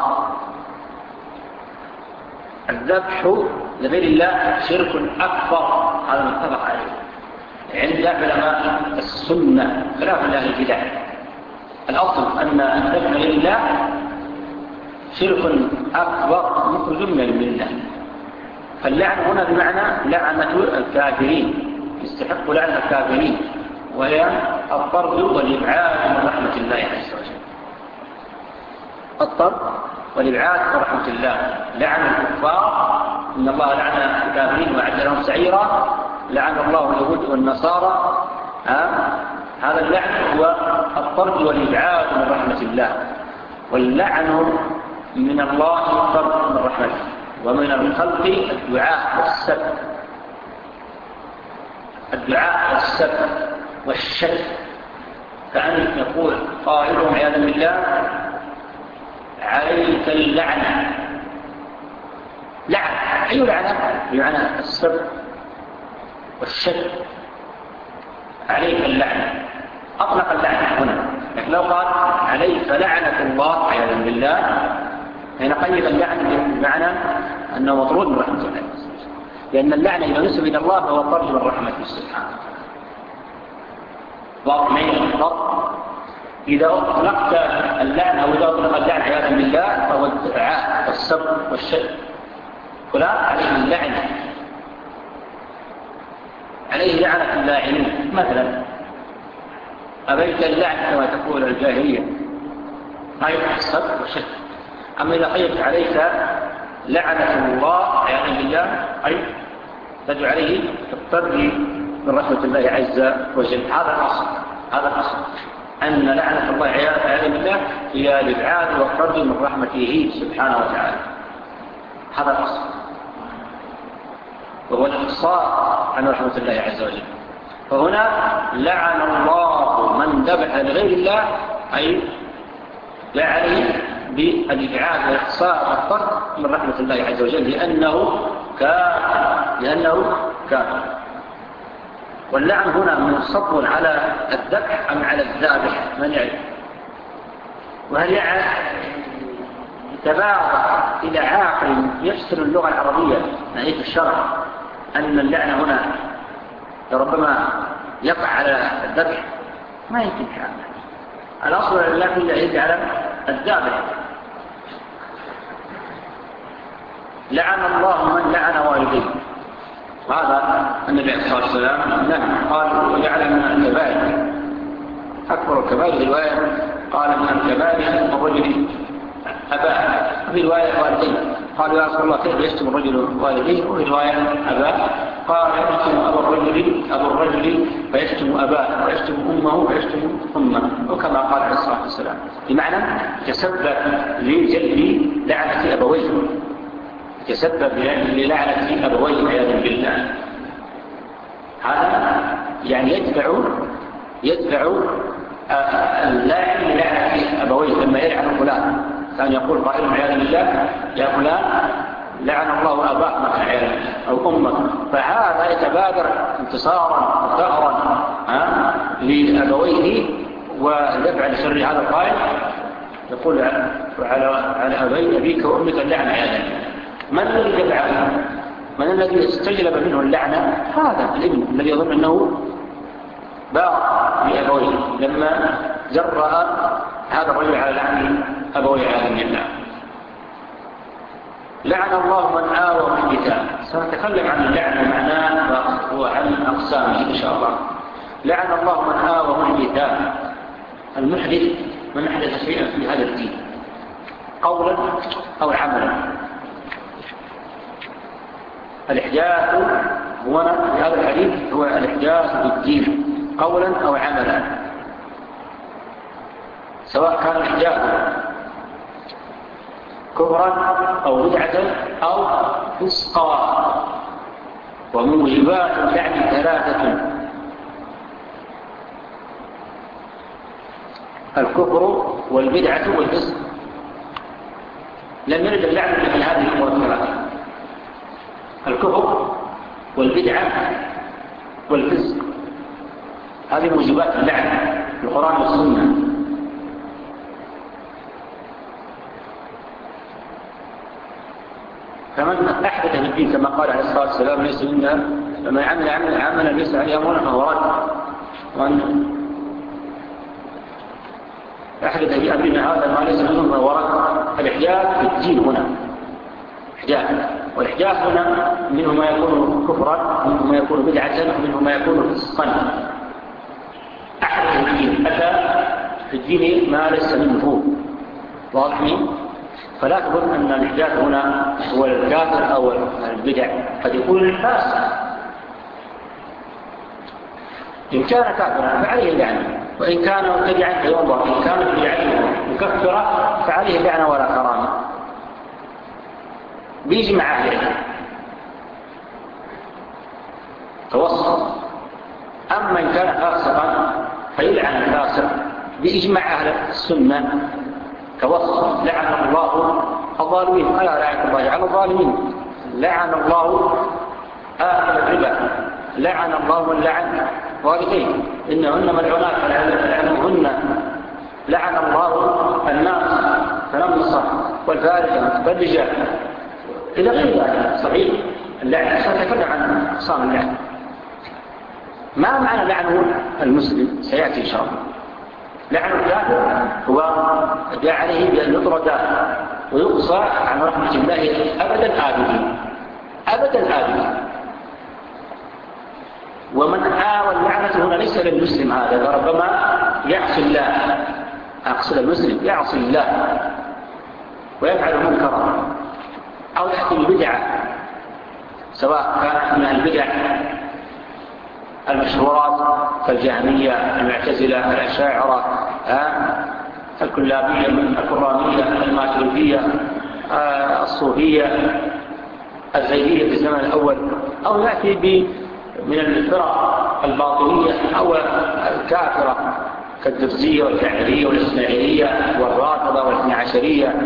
الذبح لغير الله شرك أكبر، هذا متفق عليه عند علماء السنة خلاف الله البدع. الأصل أن الذبح لغير الله شرك أكبر مخرج من الملة. فاللعن هنا بمعنى لعنة الكافرين، يستحق لعنة الكافرين، وهي الطرد والإبعاد من رحمة الله عز وجل. الطرد والإبعاد من رحمة الله، لعن الكفار إن الله لعن الكافرين وأعد لهم سعيرا، لعن الله اليهود والنصارى، هذا اللعن هو الطرد والإبعاد من رحمة الله، واللعن من الله الطرد من رحمته، ومن الخلق الدعاء والسب، الدعاء والسب والشك، كأن يقول قائلهم عياذا بالله عليك اللعنة. لعنة، أي لعنة؟ لعنة السب والشك، عليك اللعنة، أطلق اللعنة هنا. لكن لو قال عليك لعنة الله عياذا بالله، هنا قيد اللعنة بمعنى أنه مطرود من رحمة الله، لأن اللعنة إذا نسب إلى الله فهو طرد من رحمته سبحانه. واضح معي الضبط؟ إذا أطلقت اللعنة أو إذا أطلق اللعنة عياذا بالله فهو الدعاء والسب والشك، فلا عليه اللعنة، عليه لعنة اللاعنين. مثلا أبيت اللعنة كما تقول الجاهلية، أي السب والشك. أما إذا قيلت عليك لعنة الله عياذا بالله، أي تدعو عليه الطرد من رحمة الله عز وجل. هذا الأصل، هذا الأصل أن لعنة الله عياذا بالله هي الإبعاد والطرد من رحمته سبحانه وتعالى. هذا الأصل، وهو الإقصاء عن رحمة الله عز وجل. فهنا لعن الله من ذبح لغير الله، أي يعني بالإبعاد والإقصاء والطرد من رحمة الله عز وجل، لأنه كافر، لأنه كافر. واللعن هنا منصب على الذبح أم على الذابح؟ من يعرف؟ وهل يتبادر إلى عاقل يفسر اللغة العربية نهاية الشرع أن اللعن هنا ربما يقع على الذبح؟ ما يمكن هذا. الأصل اللعن يجب على الذابح. لعن الله من لعن والديه، وهذا النبي عليه الصلاة والسلام نهى، قال وجعل من الكبائر أكبر الكبائر. رواية قال من الكبائر الرجل أباه، وفي رواية والديه. قالوا يا رسول الله كيف يشتم الرجل والديه؟ وفي رواية أباه قال يشتم أبو الرجل أبو الرجل فيشتم أباه، ويشتم أمه فيشتم أمه، وكما قال عليه الصلاة والسلام، بمعنى تسبب لجلب لعنة أبويه، تسبب للعنة أبويه عياذا بالله. هذا يعني يدفع يدفع اللاعن للعنة أبويه. لما يلعن فلان كان يقول قائل عياذا بالله يا فلان لعن الله أباك مثلا عياذا أو أمك، فهذا يتبادر انتصارا وثأرا لأبويه ودفع لشر هذا القائل، يقول على على أبي أبيك وأمك اللعنة عياذا بالله. من الذي دفعه؟ من الذي استجلب منه اللعنة؟ هذا الابن الذي يظن أنه باع لأبويه لما جرأ هذا الرجل على لعن أبويه عياذا بالله. لعن الله من آوى محدثا. سنتكلم عن اللعن ومعناه وعن أقسامه إن شاء الله. لعن الله من آوى محدثا. المحدث من أحدث شيئا في هذا الدين قولا أو عملا. الإحداث هو في هذا الحديث هو الإحداث في الدين قولا أو عملا، سواء كان الإحداث كفرا أو بدعة أو فسقا. وموجبات اللعن ثلاثة: الكفر والبدعة والفسق. لم يرد اللعن في هذه الأمور الثلاثة: الكفر والبدعة والفسق. هذه موجبات اللعن في القرآن والسنة. فمن أحدث في الدين كما قال عليه الصلاة والسلام ليس منا فمن عمل عمل عملا ليس عليه أمرنا فهو رد. وأن أحدث في أمرنا هذا ما ليس منه فهو رد. الإحداث في الدين هنا إحداث، والإحداث هنا منه ما يكون كفرا ومنه ما يكون بدعة ومنه ما يكون فسقا. أحدث في الدين أتى في الدين ما ليس منه. واضح؟ فلا تظن أن الإحداث هنا هو الكافر أو البدع، قد يكون الفاسق إن كان كافرا فعليه اللعنة، وإن كان مبتدعا فينظر، إن كان بدعته مكفرة فعليه اللعنة ولا كرامة بإجماع أهل العلم. توسط. أما إن كان فاسقا فيلعن الفاسق بإجماع أهل السنة. توسط. لعن الله الظالمين، ألا لعنة الله على الظالمين، لعن الله آكل الربا، لعن الله من لعن والديه إنهن ملعونات فلعنوهن، لعن الله الناس فنمصة والفارجة والرجال إلى غير ذلك. صحيح اللعن سنتكلم عن أقسام اللعن. ما معنى لعنه المسلم سيأتي إن شاء الله. لعن الكافر هو جاء عليه بأن يطرد ويقصى عن رحمة الله أبدا آبدين أبدا آبدين. ومن آوى اللعنة هنا ليس للمسلم، هذا ربما يعصي الله، أقصد المسلم يعصي الله ويفعل منكرا أو يأتي ببدعة، سواء كانت من البدع المشهورات كالجهمية، المعتزلة، الأشاعرة، الكلابية، الكرامية، الماتريدية، الصوفية، الزيدية في الزمن الأول، أو يأتي من الفرق الباطنية أو الكافرة كالدرزية والجعفرية والإسماعيلية والرافضة والاثنى عشرية،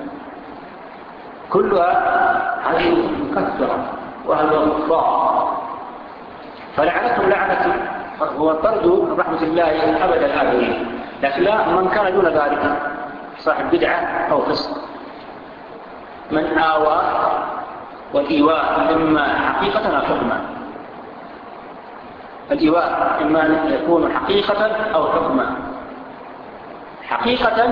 كلها هذه مكفرة وهذا الكفار. فلعنتهم لعنة هو طرد من رحمة الله أبد الآبدين. لكن لا من كان دون ذلك صاحب بدعة أو فسق. من آوى والإيواء إما حقيقة أو حكما. الإيواء إما أن يكون حقيقة أو حكما. حقيقة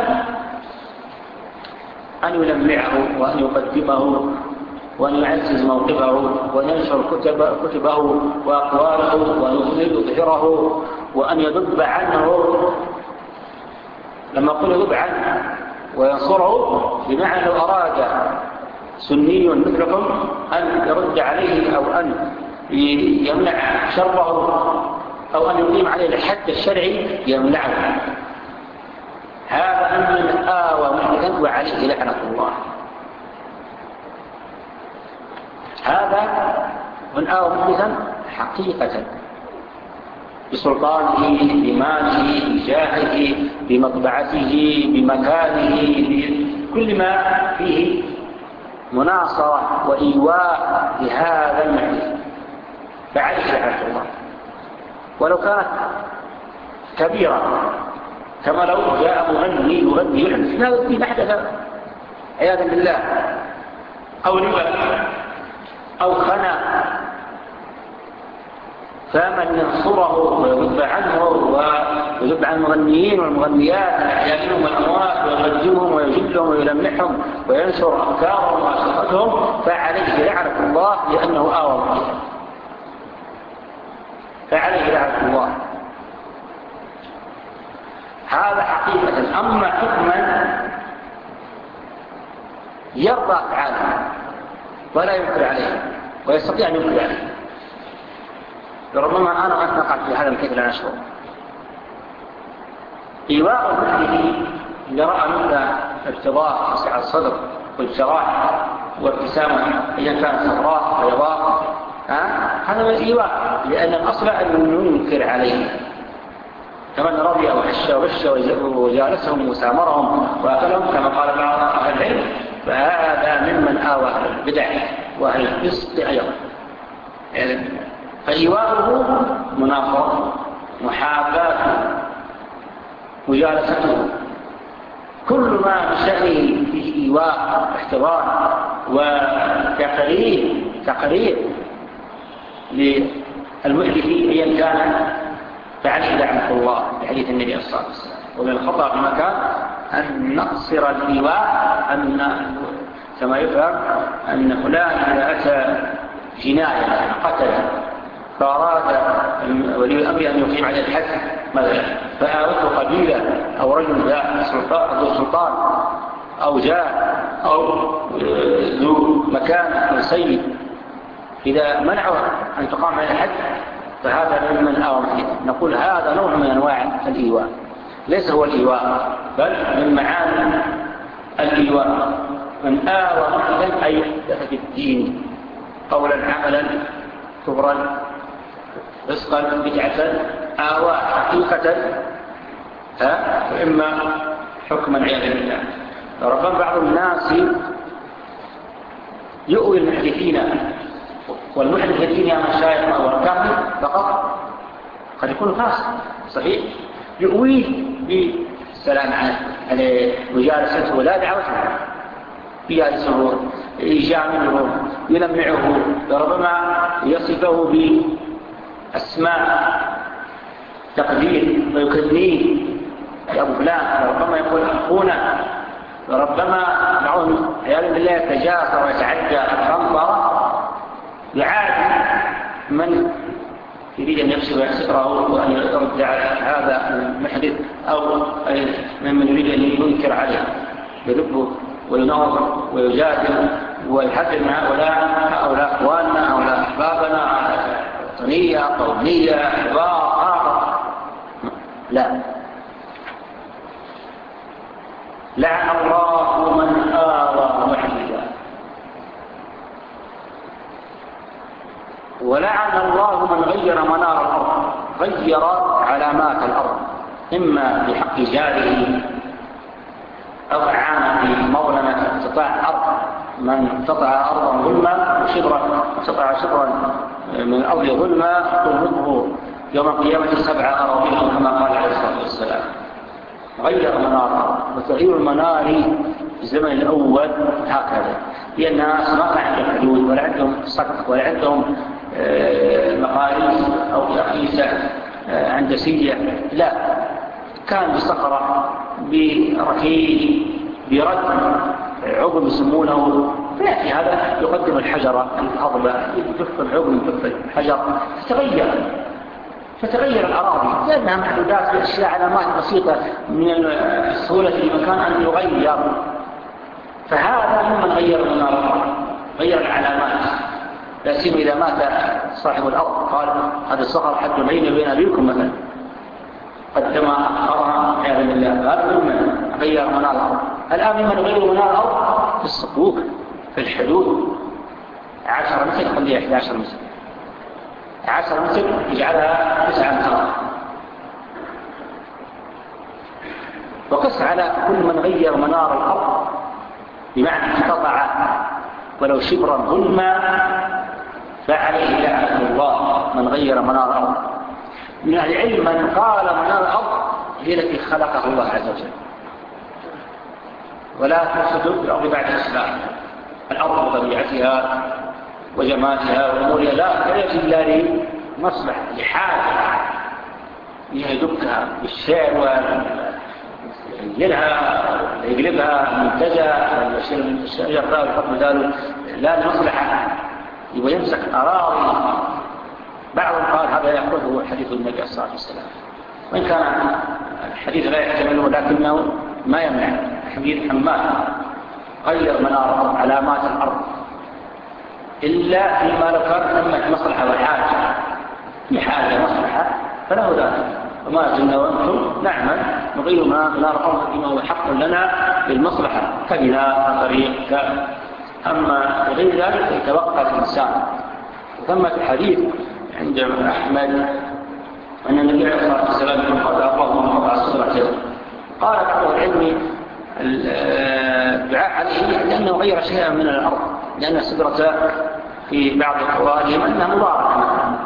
أن يلمعه وأن يقدمه وأن يعزز موقفه وأن ينشر كتب كتبه وأقواله وأن يظهره وأن يذب عنه. لما قل يذب عنه وينصره بمعنى لو أراد سني مثلكم أن يرد عليه أو أن يمنع شره أو أن يقيم عليه الحد الشرعي يمنعه. هذا من آوى محدثا وعليه لعنة الله. هذا من آوى محدثا حقيقة بسلطانه، بماله، بجاهه، بمطبعته، بمكانه، بكل ما فيه مناصرة وإيواء لهذا المحدث فعليه لعنة الله. ولو كانت كبيرة كما لو جاء مغني يغني يحدث لا يغني أحدث عياذا بالله أو ربا أو خنا، فمن ينصره ويذب عنه ويذب عن المغنيين والمغنيات يأكلهم الأموات ويغجمهم ويجلهم ويلمحهم وينشر أفكارهم وأشرطتهم فعليه لعنة الله لأنه آوى محدثا. فعليه لعنة الله. هذا حقيقة. أما حكما يرضى تعالى ولا ينكر عليه ويستطيع أن ينكر عليه. ربما أنا أتنقل في هذا الكيف لا نشعر. إيواء المحدث إذا رأى مثل ارتضاء وسع الصدر والجراح وابتسامة إذا كانت صفراء ويضاء هذا من الإيواء، لأن الأصل أن ننكر عليه. كمن رضي وحش وبش وجالسهم وسامرهم وأكلهم كما قال بعض أهل العلم، فهذا ممن آوى أهل البدع وأهل الفسق أيضا. فإيواؤه مناصرة، محاباته، مجالسته، كل ما بشأنه في إيواء واحتضان وتقرير تقرير للمحدث أيا كان فعليه لعنة الله بحديث النبي صلى الله عليه وسلم. ومن الخطأ في مكان أن نقصر الإيواء، أن كما يفهم أن فلان إذا أتى جناية قتل فأراد ولي الأمر أن يقيم عليه الحد مثلا فآوته قبيلة أو رجل ذا سلطان ذو سلطان أو جاء أو ذو مكان أو سيد، إذا منعوا أن تقام عليه الحد فهذا ممن آوى محدثا. نقول هذا نوع من أنواع الإيواء، ليس هو الإيواء بل من معاني الإيواء. من آوى محدثا أي يحدث في الدين قولا عملا كفرا رزقا بدعة، آوى حقيقة فإما حكما عياذا بالله. ربما بعض الناس يؤوي المحدثين، والمحدثين يا مشايخ والكافر فقط قد يكون فاسق صحيح، يؤويه بالسلام عليه مجالسته ولا دعوته، يجالسه يجامله يلمعه، ربما يصفه بأسماء تقدير ويكنيه يا أبو فلان، ربما يقول أخونا، وربما معهم عياذا بالله يتجاسر ويتعدى الخنطرة، يعادي من يريد أن يكسب ستره وأن يرد على هذا المحدث أو من يريد أن ينكر عليه، يذبه ويناظر ويجادل ويحذر من هؤلاء هؤلاء أخواننا هؤلاء أحبابنا وطنية قومية حوار. لا، لعن الله من آوى محدثا، ولعن الله من غير منار الأرض، غير علامات الأرض إما بحق جاره أو أعان بمظلمة اقتطاع أرض، من اقتطع أرضا ظلما وشبرا اقتطع شبرا من الأرض ظلما تنهضه يوم القيامة سبع أراضين كما قال عليه الصلاة والسلام. غير منار، وتغيير المنار في الزمن الأول هكذا، لأن الناس ما كان عندهم حدود ولا عندهم صدق ولا عندهم مقاييس أو تقييس هندسية، لا، كان بصخرة بركيل برد عظم يسمونه، فيأتي هذا يقدم الحجرة الأضبع يجف العظم يجف الحجر، تتغير فتغير الأراضي لأنها محدودات بأشياء علامات بسيطة من السهولة لمكان أن يغير. فهذا ممن غير منار الأرض، غير العلامات، لا سيما إذا مات صاحب الأرض قال هذا الصخر حد بيني وبين أبيكم مثلا قدم أخرها عياذا بالله، هذا ممن غير منار الأرض. الآن ممن غير منار الأرض في الصكوك في الحدود، عشر مسك خليها إحدى عشر مسك، عشر مسك يجعلها تسعة أمتار. وقس على كل من غير منار الأرض بمعنى اقتطع ولو شبرا ظلما فعليه لعنة الله من غير منار الأرض. من أهل العلم من قال منار الأرض هي التي خلقه الله عز وجل، ولا تفسد الأرض بعد الإسلام، الأرض بطبيعتها وجمالها وأمورها لا يجب إلا لمصلحة لحاجة يهدكها بالشعر ويلها يقلبها منتجة الشجر ذا ويحط ذلك لا لمصلحة ويمسك أراضي. بعضهم قال هذا يأخذه حديث النبي صلى الله عليه وسلم، وإن كان الحديث لا يحتمله ولكنه ما يمنع حديث حماد غير منار علامات الأرض إلا فيما لو كانت ثمة مصلحة وحاجة، لحاجة مصلحة فله ذلك. وما زلنا وأنتم نعمل نغير منار الأرض فيما هو حق لنا للمصلحة كبناء طريق. أما غير ذلك يتوقع الإنسان. ثمة حديث عند أحمد أن النبي عليه الصلاة والسلام قال اللهم قطع الصدرة، قال بعض العلم الدعاء عليه لأنه غير شيئا من الأرض، لأن الصدرة في بعض أقوالهم أنها مباركة.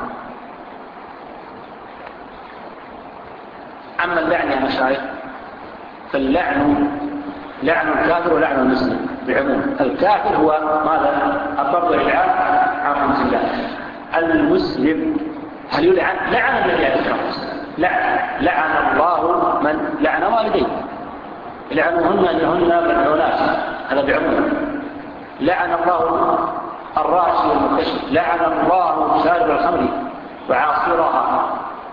أما اللعن يا مشايخ فاللعن لعن الكافر ولعن المسلم بعموم. الكافر هو ماذا؟ الضرب والإلعان عن خمس الله. المسلم هل يلعن؟ لعن النبي عليه الصلاة والسلام، لعن لعن الله من لعن والديه، لعنوهن أنهن ملعونات، هذا بعموم. لعن الله الراشي والمكشف، لعن الله شارب الخمر وعاصرها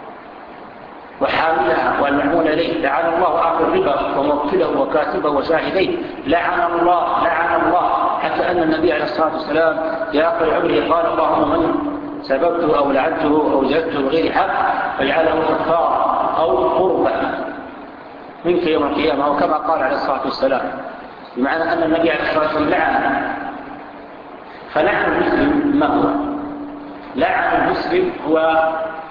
وحاملها والمعمول إليه، لعن الله آخر الربا وموكله وكاتبه وشاهديه، لعن الله لعن الله. حتى أن النبي عليه الصلاة والسلام في آخر عمره قال اللهم من سببته أو لعنته أو جلدته بغير حق فاجعله كفارة أو قربة منك يوم القيامة، أو كما قال عليه الصلاة والسلام، بمعنى أن النبي عليه الصلاة والسلام لعن. فلعن المسلم ما هو؟ لعن المسلم هو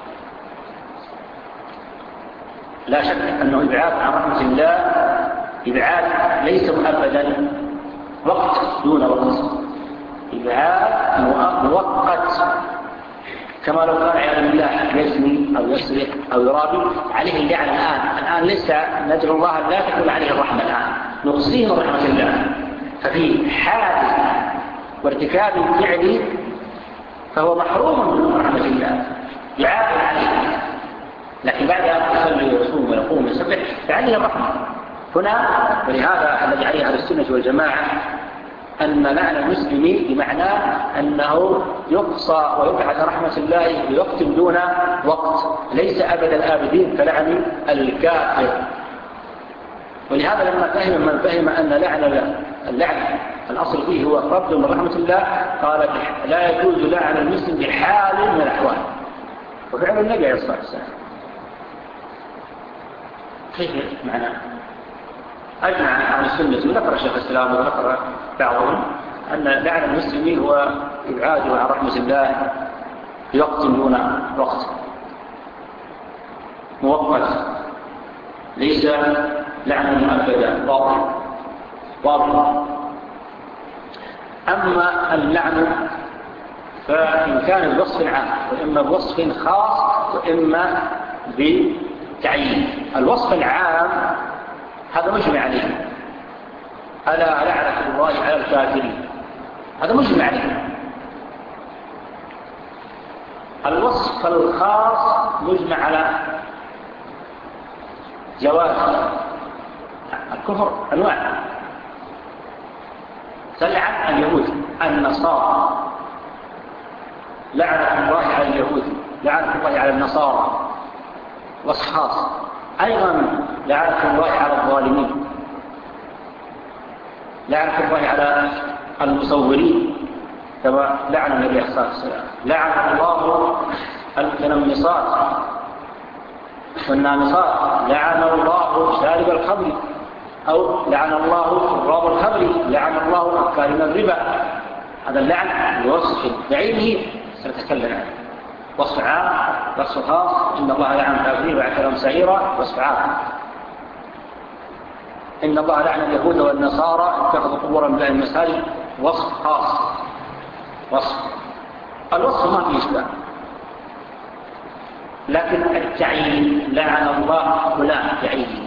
لا شك أنه إبعاد عن رحمة الله، إبعاد ليس مؤبدا، وقت دون وقت، إبعاد مؤقت، كما لو كان عياذا بالله يزني أو يسرق أو يرابي عليه اللعن الآن. الآن ليس ندعو الله لا تكون عليه الرحمة الآن، نقصيه من رحمة الله. ففي حادث وارتكاب فعلي فهو محروم من رحمة الله يعاقب عليه، لكن بعد أن يصلي ويصوم ويقوم ويسبح فعليه الرحمة هنا. ولهذا الذي عليه أهل السنة والجماعة أن لعن المسلم بمعنى أنه يقصى ويبعد رحمة الله بوقت دون وقت، ليس أبد الآبدين كلعن الكافر. ولهذا لما فهم من فهم أن لعن اللعن الأصل فيه هو رفض من رحمة الله قال لا يجوز لعن المسلم بحال من الأحوال، وفعل النبي عليه الصلاة والسلام. كيف معناه؟ أجمع عن السنة وذكر الشيخ الإسلام وذكر بعضهم أن لعن المسلمين هو إبعاده عن رحمة الله في وقت دون وقت مؤقت، ليس لعنا مؤبدا باطل باطل. أما اللعن فإن كان بوصف عام وإما بوصف خاص وإما بتعيين. الوصف العام هذا مجمع عليه، ألا لعنة الله على الكافرين، هذا مجمع عليه. الوصف الخاص مجمع على جواز الكفر أنواع، تلعن اليهود النصارى، لعنة الله على اليهود، لعنة الله على النصارى، وصف خاص. أيضا لعنة الله على الظالمين، لعنة الله على المصورين كما لعن النبي عليه الصلاة والسلام، لعن الله المتنمصات والنامصات، لعن الله شارب الخمر، أو لعن الله شراب الخمر، لعن الله أكالين الربا. هذا اللعن بوصف بعينه سنتكلم عنه. وصف عام، وصف خاص، إن الله لعن الكافرين وأعتبرهم سعيرا، وصف عام. إن الله لعن اليهود والنصارى اتخذوا قبورا من المساجد، وصف خاص. وصف الوصف ما فيه إشكال، لكن التعيين لعن الله فلان بعينه.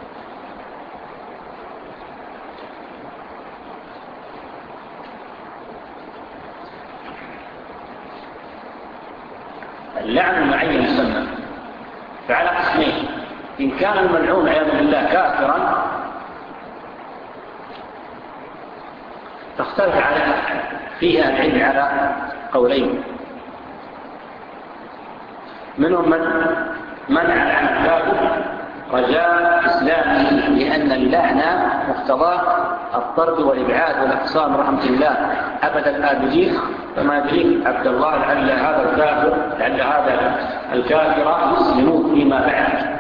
اللعن المعين يسمى فعلى قسمين: إن كان الملعون عياذا بالله كافرا تختلف على فيها العلم على قولين. منهم من منع عن الكافر رجاء إسلامه، لأن اللعن مقتضاه الطرد والإبعاد والإقصاء من رحمة الله أبد الآبدين. فما يدريك عبد الله لعل هذا الكافر لعل هذا الكافر يسلم فيما بعد.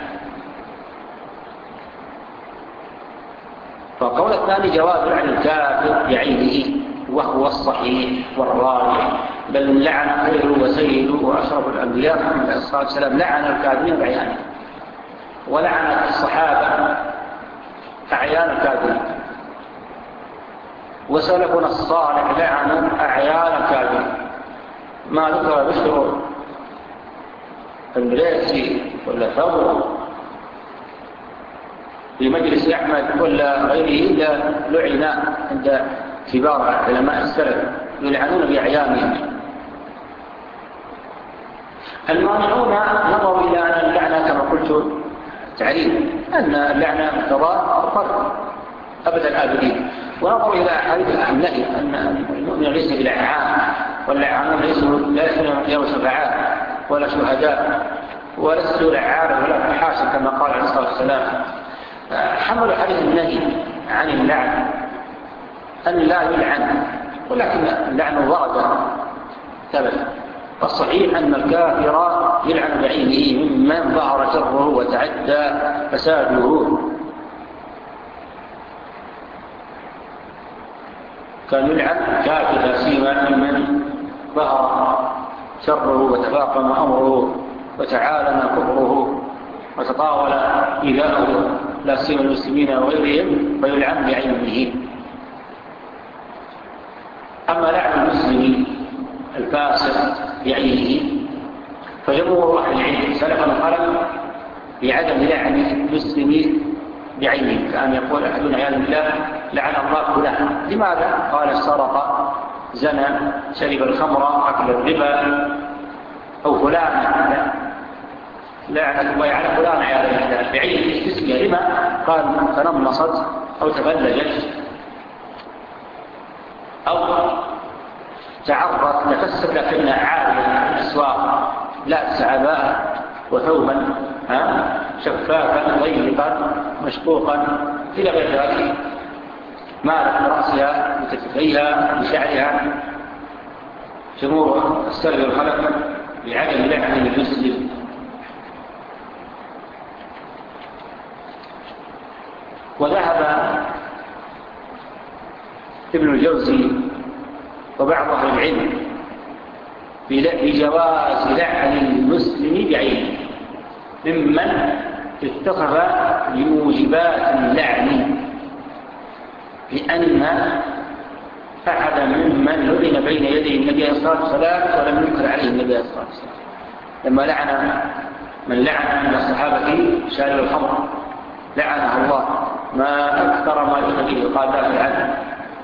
فقول الثاني جواز لعن الكافر بعينه، وهو الصحيح والراجح، بل لعن خيره وسيده وأشرف الأنبياء محمد عليه الصلاة والسلام لعن الكافرين بعيانه، ولعن الصحابة أعيان الكافرين، وسلفنا الصالح لعنوا أعيان الكافرين. ما ذكر بشر المريسي ولا ثور في مجلس أحمد ولا غيره إلا لعنا عند كبار علماء السلف يلعنون بأعيانهم. المانعون نظروا إلى أن اللعنة كما قلت تعريف، أن اللعنة مقتضاه الطرد أبد الآبدين، ونظروا إلى أحاديث النهي أن المؤمن ليس بلعان، واللعانون ليسوا يوم شفعاء ولا شهداء ولسوا لعانا ولا فحاشا كما قال عليه الصلاة والسلام. حملوا حديث النهي عن اللعن أن لا يلعن، ولكن اللعن ورد ثبت الصحيح أن الكافر يلعن بعينه ممن ظهر شره وتعدى فساده. كان يلعن كافر لا سيما ممن ظهر شره وتفاقم أمره وتعالم كفره وتطاول إيذاؤه لا سيما المسلمين وغيرهم، فيلعن بعينه. أما لعن المسلم الفاسق بعينه فجمهور أهل العلم سلفا وخلفا بعدم لعن المسلم بعينه، كأن يقول أحدنا عياذا بالله لعن الله فلان. لماذا؟ قال سرق، زنى، شرب الخمر، أكل الربا، أو فلان لعنة الله على فلان عياذا بالله بعينه اسمه. لما؟ قال تنمصت أو تبلجت أو تعرض لتفسر لكنها عالية عن الأسواق، لا سعباء وثوبا شفافا ضيقا مشقوقا إلى غير ذلك، مالت برأسها بكتفيها بشعرها. جمهور السلف والخلف بعدم لعن المسلم. وذهب ابن الجوزي وبعض أهل العلم بجواز لعن المسلم بعينه ممن اتصف بموجبات اللعن، لأن أحد ممن لعن بين يدي النبي صلى الله عليه وسلم ولم ينكر عليه النبي صلى الله عليه وسلم لما لعن من لعن من الصحابة شارب الخمر لعنه الله ما أكثر ما يؤذيه، قال لا تلعنه.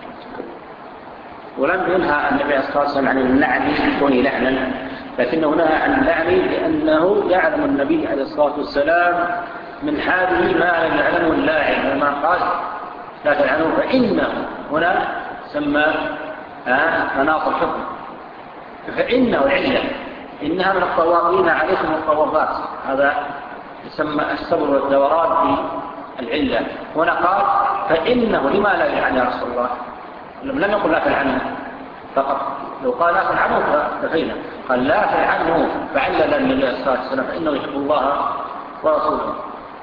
ولم ينهى النبي صلى الله عليه وسلم عن اللعن كونه لعنا، لكنه نهى عن اللعن لأنه يعلم النبي عليه الصلاة والسلام من حاله ما لم يعلمه اللاعن، لما قال لا تلعنه فإنه هنا سمى مناط الحكم، فإنه العلة إنها من الطواغين عليكم الطواغات، هذا يسمى السبر والدوران في العلة. هنا قال فإنه لما لا يلعن يا رسول الله، لم يقل لا تلعنه فقط، لو قال لا تلعنه فكفينا، قال لا تلعنه فعلل النبي صلى الله عليه وسلم فإنه يحب الله ورسوله.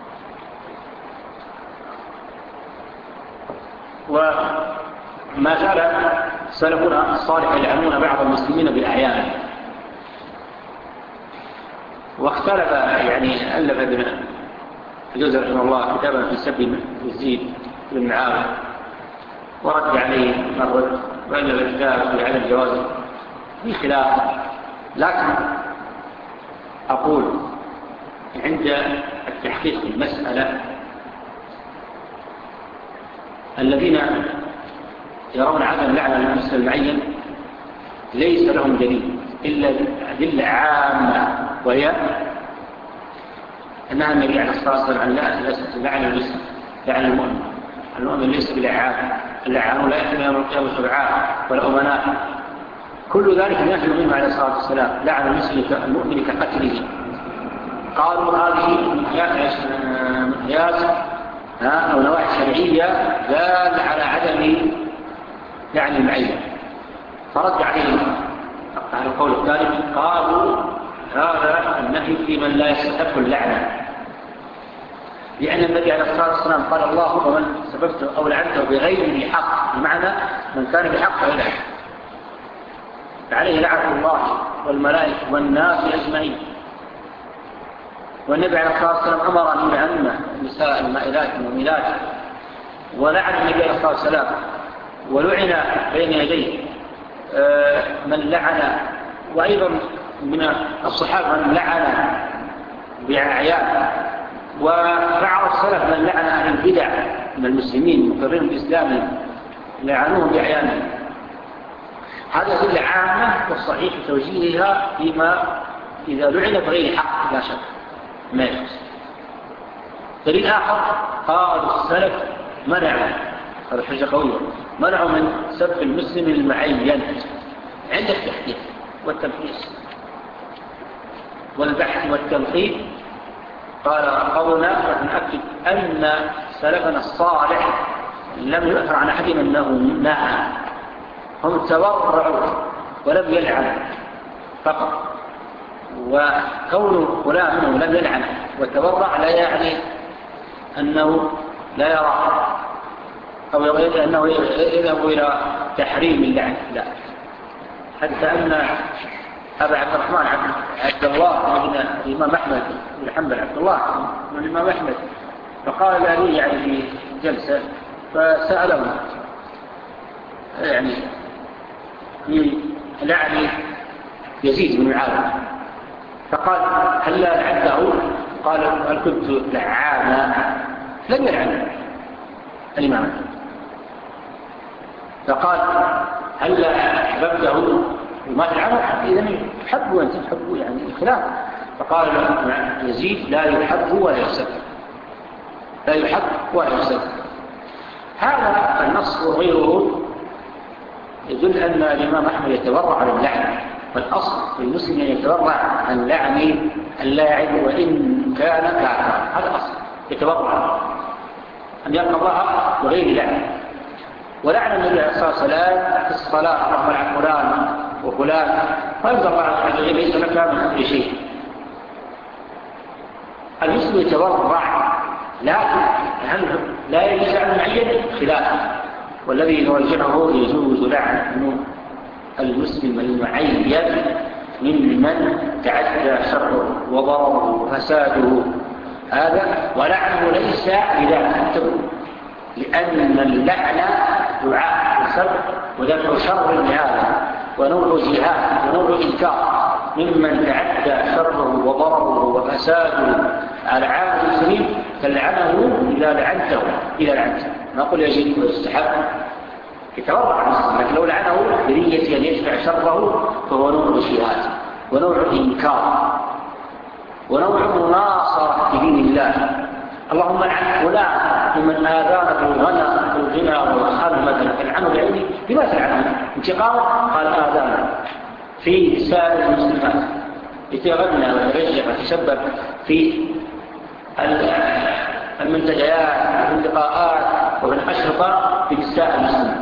وما زال سلفنا الصالح يلعنون بعض المسلمين بالأعيان. واختلف يعني ألف ابن الجوزي رحمه الله كتابا في سب يزيد بن معاوية ورد عليه مرد، وألف الكتاب في عدم جوازه في خلاف. لكن أقول عند التحقيق في المسألة الذين يرون عدم لعنة المسلم المعين ليس لهم دليل إلا أدلة عامة، وهي أنها النبي عليه الصلاة والسلام عن لعن المسلم لعن المؤمن، المؤمن ليس بلعان، اللعان لا يحمل يوم القيامة شبعان ولا أمناء، كل ذلك نهي منه عليه الصلاة والسلام. لعن المسلم المؤمن كقتله. قالوا هذه من قياس أو نواحي شرعية دال على عدم لعن المعين، فرد عليهم على القول الثالث قالوا هذا النهي في من لا يستحق اللعنة، لأن النبي عليه الصلاة والسلام قال اللهم من سببته أو لعنته بغير حق، بمعنى من كان بحق فيلعن، فعليه لعنة الله والملائكة والناس أجمعين. والنبي عليه الصلاة والسلام أمر أن يلعن النساء المائلات المؤمنات، ولعن النبي عليه الصلاة والسلام ولعن بين يديه من لعن، وأيضا من الصحابة من لعن بأعيان، وبعض السلف من لعن أهل البدع من المسلمين مقررين الإسلام لعنوهم بأعيانهم. هذا دليل عامة والصحيح توجيهها فيما إذا لعن بغير حق لا شك ما يجوز. دليل آخر قال السلف منعوا، هذا حجة قوية، منعوا من سب المسلم المعين عند التحقيق والتمحيص والبحث والتنقيب. قال قولنا ونأكد أن سلفنا الصالح لم يؤثر عن أحد أنه نهى، هم تورعوا ولم يلعنوا، فقط. وكون فلان منه لم يلعن وتبرع لا يعني أنه لا يرى أو أنه يذهب إلى تحريم اللعن، لا. حتى أن أبا عبد الرحمن عبد الله بن الإمام أحمد بن حنبل عبد الله بن الإمام أحمد فقال لي يعني في جلسة فسأله يعني في لعن يزيد بن معاوية فقال هل لا لعنته؟ قال هل كنت لعانا؟ لم يلعن الإمام. فقال هل لا أحببته؟ وما تلعنه إذن يحب وأنت تحب يعني الخلاف. فقال يزيد لا يحب ولا يحسب، لا يحب ولا يحسب. هذا النص وغيره يدل أن الإمام أحمد يتبرع عن اللعن، والأصل في المسلم أن يتبرع عن لعن اللاعب وإن كان كافرا. هذا أصل يتبرع أن يلقى الله بغير لعن. ولعن النبي عليه الصلاة والسلام في الصلاة اللهم لعن فلان وفلان فأنزل الله عز وجل ليس لك من أمر شيء. المسلم يتبرع لكن لا يجوز عن معين خلافه، والذي يرجعه يجوز لعن المسلم المعين ممن تعدى شره وضرره وفساده هذا، ولعنه ليس لذلك، لأن اللعن دعاء السر ودفع شر لهذا ونوع جهاد ونوع إنكار ممن تعدى شره وضرره وفساده على عام المسلمين فلعنه إذا لعنته إذا لعنته ما قل يجب ويستحب يتورع المسلم، لكن لو لعنه بنية أن يدفع شره فهو نوع جهاد ونوع إنكار ونوع مناصرة لدين الله. اللهم لعن فلان ممن آذانه الغنى الغنى والخال مثلا فالعنه بعينه لما تلعنه؟ انتقام قال آذانه في سائر المسلمات يتغنى ويترجع ويتسبب في المنتديات وفي اللقاءات وفي الأشرطة في نساء المسلمين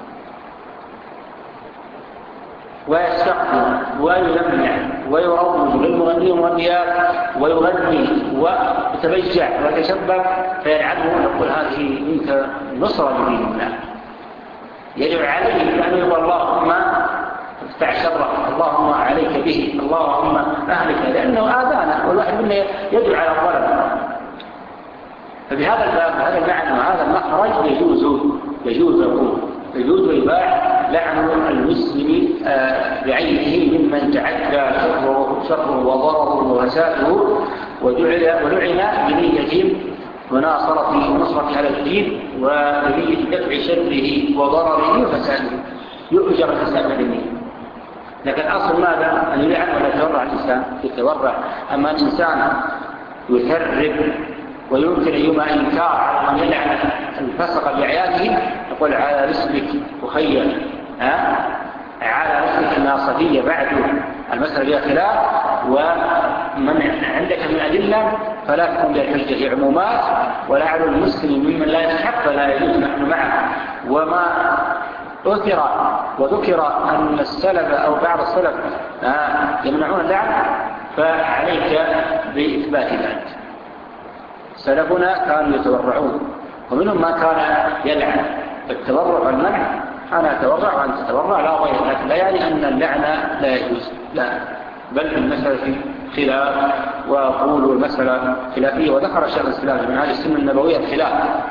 ويستقبل ويلمع ويروج للمغني والمغنيات ويغني ويتبجع ويتسبب فيلعنه ويقول هذه منك نصرة لدين الله. يجب عليه أن يقول اللهم افتح شره، اللهم عليك به، اللهم أهلك، لأنه آذانا والواحد منا يدعو على الظلم. فبهذا الباب هذا المعنى وهذا المخرج يجوز يجوز يقول يجوز ويباح لعن المسلم بعينه ممن تعدى شره وضرره وفساده ولعن بنية مناصرة ونصرة على الدين وبنية دفع شره وضرره وفساده يؤجر الإنسان بالنية. لكن أصل ماذا؟ أن يلعن ولا يتورع الإنسان يتورع. أما الإنسان يثرب ويمكن أيما إنكار على من يلعن الفسق بعياله يقول على رسلك أخير ها؟ على رسلك الناصفية بعد المسألة فيها خلاف ومن عندك من أدلة فلا تكون بحجة عمومات. ولعن المسلم ممن لا يستحق فلا يجوز نحن معه. وما أثر وذكر أن السلف أو بعض السلف يمنعون اللعن فعليك بإثبات ذلك. سلفنا كانوا يتورعون ومنهم ما كان يلعن. التورع والمنع أنا أتورع وأنت تتورع لا غير، لكن لا يعني أن اللعن لا يجوز، لا، بل المسألة خلاف وقولوا المسألة خلافية. وذكر شيخ الإسلام من هذه السنة النبوية الخلاف.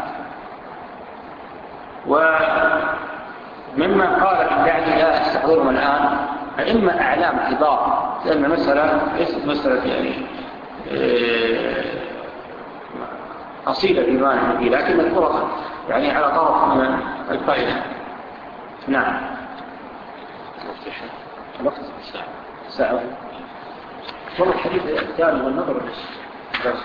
وممن قال باللعن لا استحضرهم الآن أئمة أعلام كبار، لأن مسألة ليست مسألة يعني أصيلة بإيمان النبي لكن الفرق يعني على طرف من القائلة. نعم. الوقت ساعة ساعة والله الحديث الثاني والنظر بس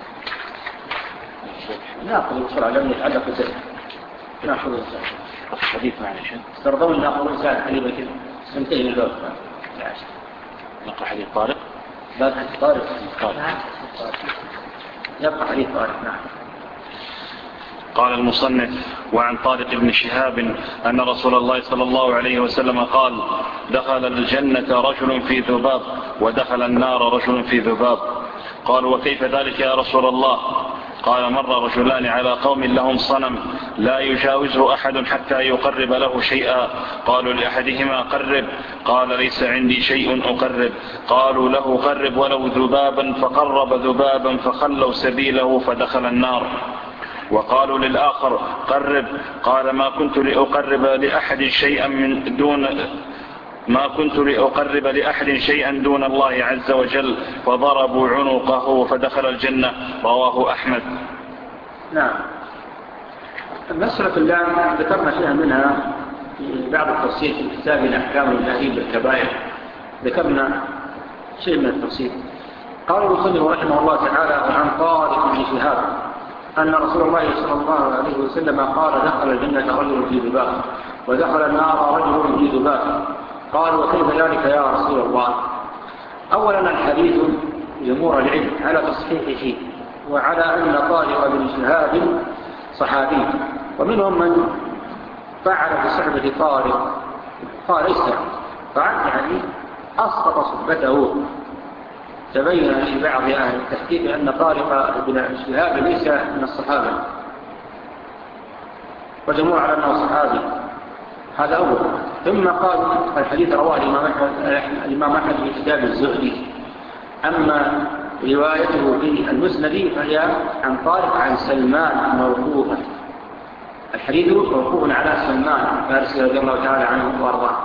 نأخذ بسرعة لم يتعلق بالدرس. نأخذ الحديث معنا شيء ترضون نأخذ ساعة قريبا كده سنتهي من الوقت. نقرأ حديث طارق. باب حديث طارق. يبقى حديث طارق. نعم. قال المصنف: وعن طارق بن شهاب أن رسول الله صلى الله عليه وسلم قال: دخل الجنة رجل في ذباب ودخل النار رجل في ذباب. قالوا: وكيف ذلك يا رسول الله؟ قال: مر رجلان على قوم لهم صنم لا يجاوزه أحد حتى يقرب له شيئا. قالوا لأحدهما: قرب. قال: ليس عندي شيء أقرب. قالوا له: قرب ولو ذبابا. فقرب ذبابا فخلوا سبيله فدخل النار. وقالوا للآخر: قرب. قال: ما كنت لأقرب لأحد شيئا من دون ما كنت لأقرب لأحد شيئا دون الله عز وجل. فضربوا عنقه فدخل الجنة. رواه أحمد. نعم. المسألة الآن ذكرنا فيها منها في بعض التفصيل في كتابنا أحكام النهي بالكبائر، ذكرنا شيء من التفصيل. قال المصنف رحمه الله تعالى: عن طارق بن شهاب أن رسول الله صلى الله عليه وسلم قال: دخل الجنة رجل في ذباب ودخل النار رجل في ذباب. قال: وكيف ذلك يا رسول الله؟ أولا الحديث جمهور العلم على تصحيحه وعلى أن طارق بن شهاب صحابي، ومنهم من فعل في صحبة طارق قال ليس فعل يعني أسقط صحبته. تبين لبعض أهل التحقيق أن طارق بن شهاب ليس من الصحابة، وجمهور على أنه صحابي. هذا أول. ثم قال الحديث رواه الإمام أحمد في كتاب الزهد، أما روايته في المسند فهي عن طارق عن سلمان موقوفا. الحديث موقوف على سلمان فارسي رضي الله تعالى عنه وارضاه.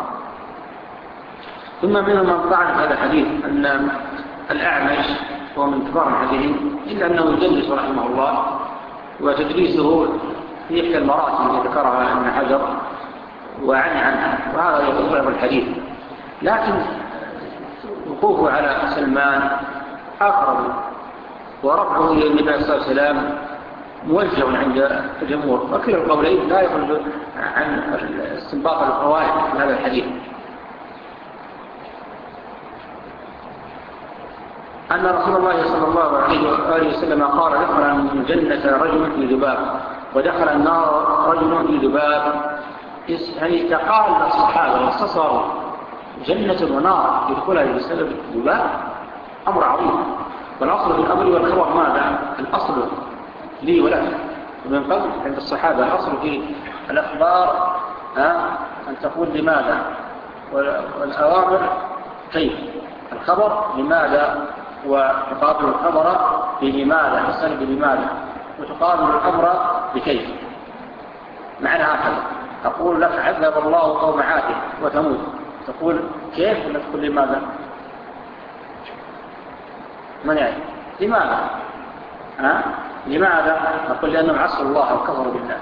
ثم منهم من طعن هذا الحديث أن الأعمش هو من كبار المحدثين، إلا أنه يدلس رحمه الله، وتدليسه في إحدى المراتب التي ذكرها ابن حجر وعن عنها، وهذا يضعف الحديث. لكن وقوفه على سلمان أقرب، ورفعه إلى النبي صلى الله عليه وسلم موجه عند الجمهور، وكل القولين لا يخرج عن استنباط الفوائد من هذا الحديث. أن رسول الله صلى الله عليه وسلم قال: دخل الجنة رجل في ذباب ودخل النار رجل في ذباب. يعني تقال الصحابة واختصروا جنة ونار يدخلها بسبب ذباب، أمر عظيم. والأصل في الأمر والخبر ماذا؟ الأصل لي ولك. ومن قبل عند الصحابة الأصل في الأخبار أن تقول لماذا، والأوامر كيف. الخبر لماذا، وتقابل الخبر بلماذا، تسأل بلماذا، وتقابل الأمر بكيف. معنى هكذا: أقول لك عذب الله قوم عاد وثمود، تقول كيف ولا تقول لماذا؟ من يعني لماذا؟ ها؟ لماذا؟ أقول لأنهم عصوا الله وكفروا بالله.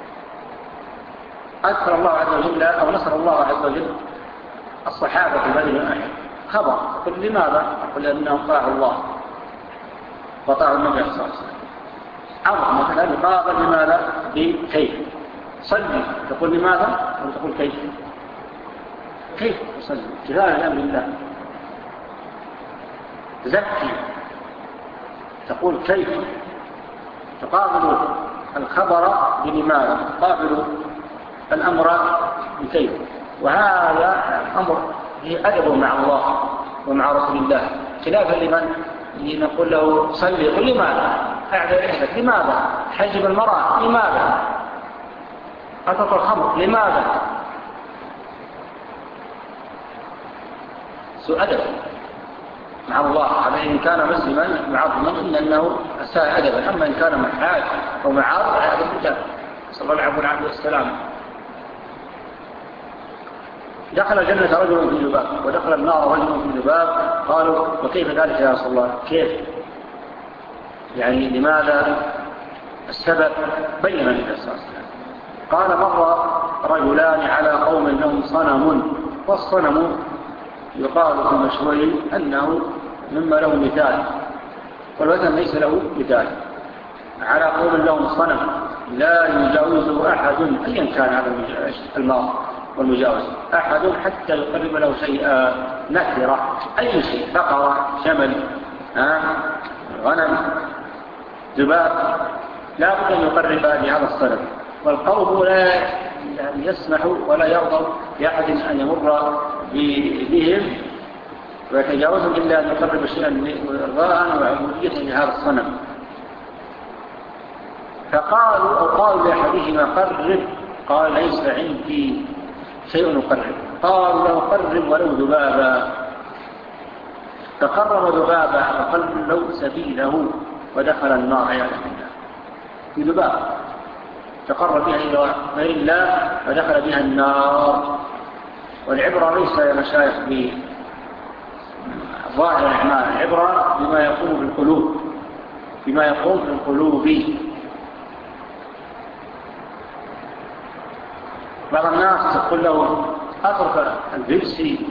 أذكر الله عز وجل أو نصر الله عز وجل الصحابة في بدر أحد، خبر. أقول لماذا؟ أقول لأنهم طاعوا الله وطاعوا النبي صلى الله عليه وسلم. أمر مثلا يقابل لماذا بكيف. صلي، تقول لماذا أو تقول كيف؟ كيف تصلي؟ جلال الأمر لله. زكي، تقول كيف. تقابل الخبر بلماذا، تقابل الأمر بكيف. وهذا أمر فيه أدب مع الله ومع رسول الله، خلافا لمن نقول له صلي يقول لماذا، أعذر إحدك لماذا، حجب المرأة لماذا، أتطر الخمر لماذا. سوء أدب مع الله. هذا إن كان مسلما معظما إلا أنه أساء أدبا. أما إن كان محاج أو معارض هذا الكتاب. صلى الله عليه وسلم. دخل الجنة رجل في ذباب ودخل النار رجل في ذباب. قالوا: وكيف ذلك يا رسول الله؟ كيف يعني لماذا السبب؟ بين النبي صلى الله عليه وسلم. قال: مر رجلان على قوم لهم صنم، والصنم يقال في المشهور أنه مما له مثال، والوثن ليس له مثال. على قوم لهم صنم لا يجاوزه أحد أيا كان هذا الماضي والمجاوز، أحد حتى يقرب له شيئا، نكرة، أي شيء، بقرة، شمل، غنم، ذباب، لا بد أن يقرب بهذا الصنم. والقوم لا يسمح ولا يرضى لأحد أن يمر بهم ويتجاوزهم إلا أن يقرب شيئا إرضاء وعبودية لهذا الصنم. فقالوا أو قالوا لأحدهما قرب، قال ليس عندي شيء نقرب. قالوا له قرب ولو ذبابا، فقرب ذبابا فقلوا سبيله ودخل النار عياذا بالله. في ذباب تقرب بها إلى غير الله ودخل بها النار. والعبرة ليس يا مشايخ بظاهر الأعمال، العبرة بما يقوم بالقلوب، بما يقوم بالقلوب. بعض الناس تقول له أترك البيبسي،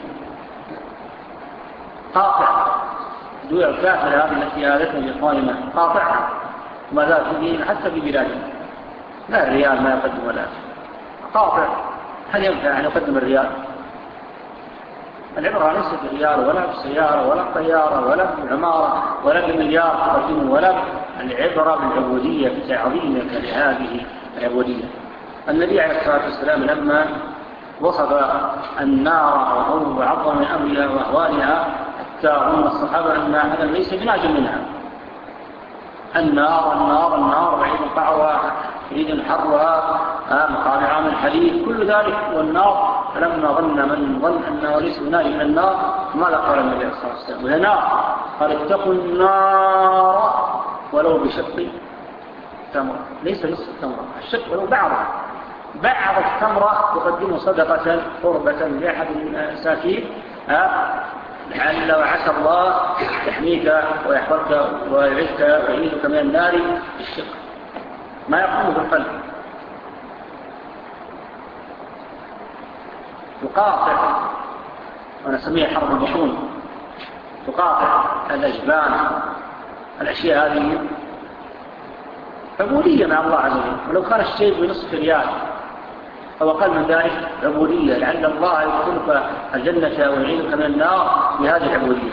قاطع دول الكافر هذه التي هالتنا بإخواننا، قاطعها وما ذا تدين حتى في بلادنا. لا الريال ما يقدم ولا قاطع. هل ينفع أن يقدم الريال؟ العبرة ليست بالريال ولا بالسيارة ولا الطيارة ولا بالعمارة ولا بالمليار تقدمه، ولا العبرة بالعبودية بتعظيمك لهذه العبودية. النبي عليه الصلاة والسلام لما وصف النار وعظم من أمرها وأهوالها حتى ظن الصحابة أن أحدا ليس بناج منها. النار النار النار بعيد قعرها بعيد حرها مقامع من حديد، كل ذلك والنار. فلما ظن من ظن أنه ليس بناج من النار ماذا قال النبي عليه الصلاة والسلام؟ وهي نار، قال اتقوا النار ولو بشق تمرة، ليس نصف التمرة، الشق ولو بعضها، بعض التمرة تقدم صدقة قربة لأحد المساكين لعل وعسى الله يحميك ويحفظك ويعزك ويعيذك من النار الشق. ما يقوم بالقلب. تقاطع، ونسميها حرب البطون، تقاطع الأجبان، الأشياء هذه عبودية مع الله عز وجل. ولو كان الشيء بنصف ريال أو أقل من ذلك عبودية، لعل الله يدخلك الجنة ويعينك من النار بهذه العبودية.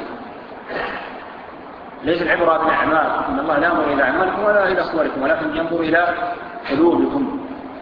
ليس العبرة بالأعمال، إن الله لا ينظر إلى أعمالكم ولا إلى صوركم ولكن ينظر إلى قلوبكم.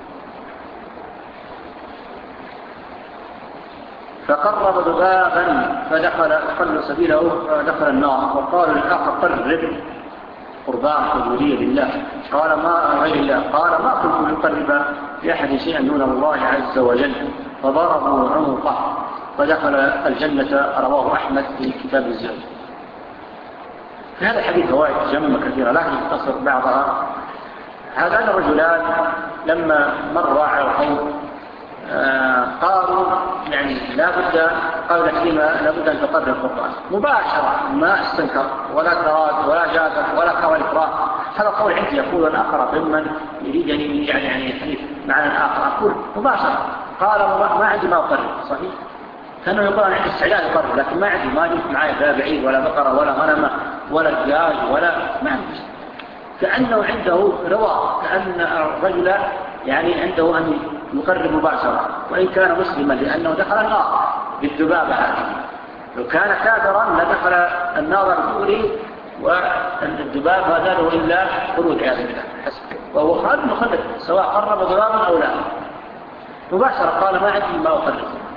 فقرب ذبابا فدخل قل سبيله فدخل النار. وقال الآخر قرب، قربان عبودية لله. قال ما غير الله، قال ما كنت لقرب لأحد شيئا دون الله عز وجل. فضربوا عنقه فدخل الجنة. رواه أحمد في كتاب الزهد. في هذا الحديث فوائد جمة كثيرة لكن نختصر بعضها. هذان الرجلان لما مر على القوم آه قالوا يعني لا بد، قال الحكيمة لا بد أن تقرر القرآن مباشرة، ما استنكر ولا تراد ولا جادر ولا قول إكراه. هذا قول عندي يقول الآخر ممن يريد يعني يعني يعني حديث معنى الآخر. أقول مباشرة. قال ما عندي ما أقرر. صحيح كانوا يقول أنا عندي استعداد أقرر لكن ما عندي، ما جبت معي لا بعيد ولا بقرة ولا غنمة ولا دجاج ولا ما عندي. كأنه عنده رضا، كأن الرجل يعني عنده أن يقرب مباشرة وإن كان مسلما، لأنه دخل النار بالذبابة هذه. لو كان كافرا لدخل النار بسؤله والذباب هذا له إلا خلود عياذ بالله وهو خالد مخلد سواء قرب ذبابا أو لا. مباشرة قال ما عندي ما أقرب،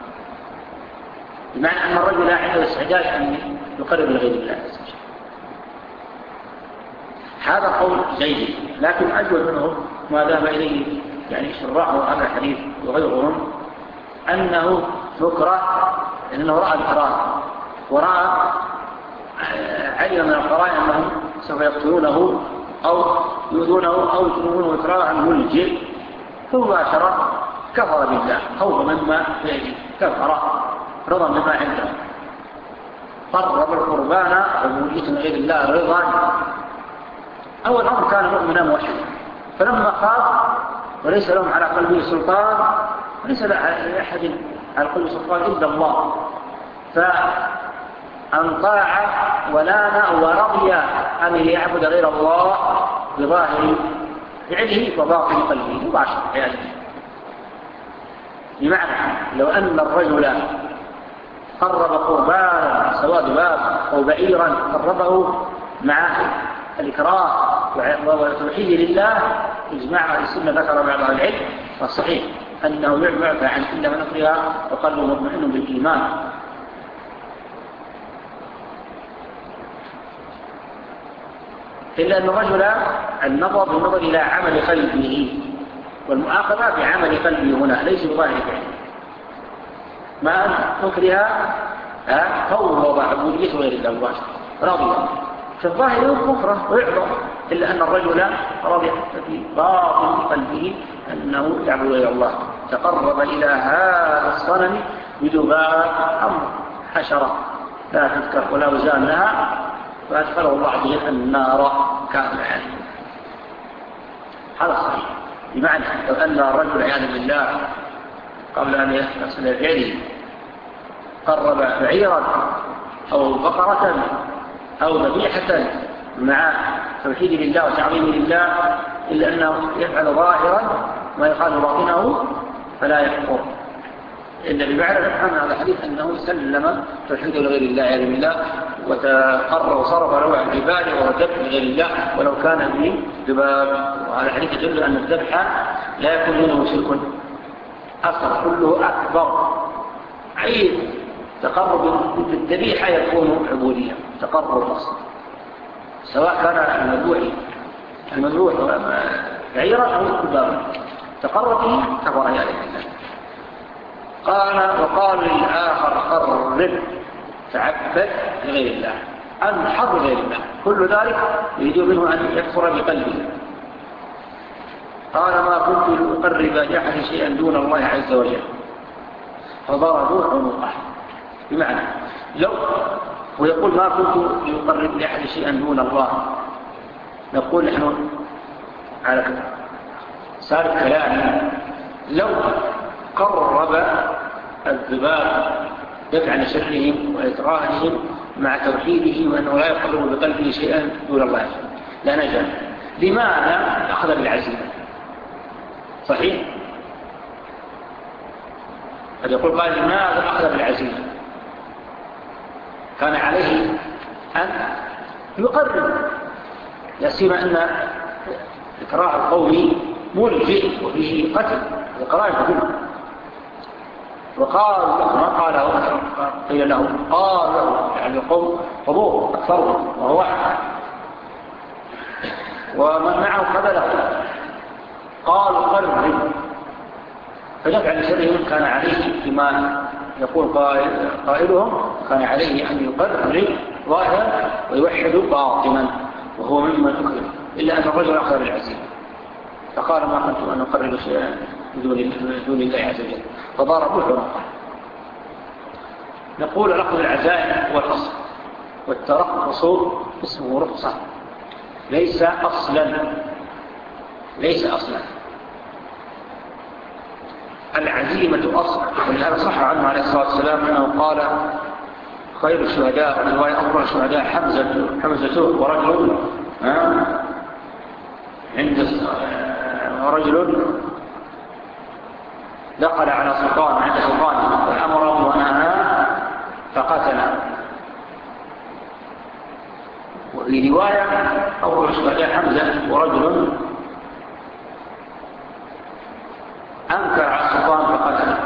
بمعنى أن الرجل عنده استعداد أن يقرب لغير الله. هذا قول جيد، لكن أجود منه ما ذهب إليه يعني شراح هذا الحديث وغيرهم أنه مكره، لأنه رأى الكراهة ورأى علم من القرائن أنهم سوف يقتلونه أو يؤذونه أو يكونونه إكراها ملجئ، فمباشرة كفر بالله خوفا مما فيه، كفر رضا بما عنده، قرب القربان عبودية غير الله رضا. أول أمر كان مؤمنا موحدا، فلما خاف وليس لهم على قلبه سلطان، وليس لأحد على قلبه سلطان إلا الله، فأن طاع ولان ورضي أن يعبد غير الله بظاهر فعله وباطن قلبه مباشرة حياته. بمعنى لو أن الرجل قرب قربانا سواء ذباب أو بعيرا قربه مع الإكراه وتوحيد لله إجماع أهل السنة ذكر بعض أهل العلم والصحيح أنه يعفى عن كل من أكرها وقلبه مطمئن بالإيمان. إلا أن الرجل النظر بالنظر إلى عمل قلبه، والمؤاخذة بعمل قلبه هنا ليس بظاهر فعله، ما أن أكره فوض عبودية غير الله مباشرة راضيا في الظاهر كفره ويعظم، إلا أن الرجل راضي في باطن قلبه أنه يعبد غير الله، تقرب إلى هذا الصنم بدباء أمر حشرة لا تذكر ولا وزان لها، فأدخله الله عز وجل النار كاملة. يعني هذا صحيح، بمعنى لو أن الرجل عياذا بالله قبل أن يصل الفعل قرب بعيرا أو بقرة أو ذبيحة مع توحيد لله وتعظيم لله، إلا أنه يفعل ظاهرا ما يخالف باطنه فلا يكفر، إلا بمعنى نفهم هذا الحديث أنه سلم توحيده لغير الله عز وجل وتقرر وصرف نوع العبادة وهو ذبح لغير الله ولو كان به ذباب. وهذا الحديث يدل أن الذبح لا يكون منه شرك أصلا، كله أكبر عيد تقرب بالذبيحة يكون عبودية تقرب أصلا، سواء كان المذبوح المذبوح بعيرا أو ذبابا تقرب به كفر يا الله. قال وقال للآخر قرب تعبد لغير الله أنحر لغير الله، كل ذلك يريد منه أن يكفر بقلبه. قال ما كنت لأقرب لأحد شيئا دون الله عز وجل فضربوا عنقه، بمعنى لو ويقول ما كنت لأقرب لأحد شيئا دون الله، نقول نحن على كده صار الكلام لو قرب الذباب دفع شرهم وإتقانهم مع توحيده وأنه لا يقرب بقلبه شيئا دون الله لا نجا. لماذا أخذ بالعزيمة؟ صحيح؟ قد يقول قال لماذا أخذ بالعزيمة؟ كان عليه أن يقرب، لا سيما أن إكراه القوم ملجئ وفيه قتل إقرار الحكومة. وقال ما قال قيل له قال يعني القوم حضور أكثرهم وهو واحد ومن معه قبله قالوا قرب، فدفع لشرهم كان عليه كما يقول قائلهم كان عليه أن يقرب ظاهرا ويوحد باطنا وهو ممن أكرم، إلا أن الرجل أخذ بالعزيمة فقال ما كنت أن أقرب شيئا دون الله عز وجل فضربوا عنقه. نقول أخذ العزائم هو الأصل، والترخص اسمه رخصة ليس أصلا ليس أصلا العزيمة أصل. ولهذا صح عنه عليه الصلاة والسلام أنه قال خير الشهداء ورواية أفضل الشهداء حمزة حمزة ورجل عند رجل دخل على سلطان عند سلطان فأمره ونهى فقتله. وفي رواية أول الشهداء حمزة ورجل أنكر على السلطان فقتله،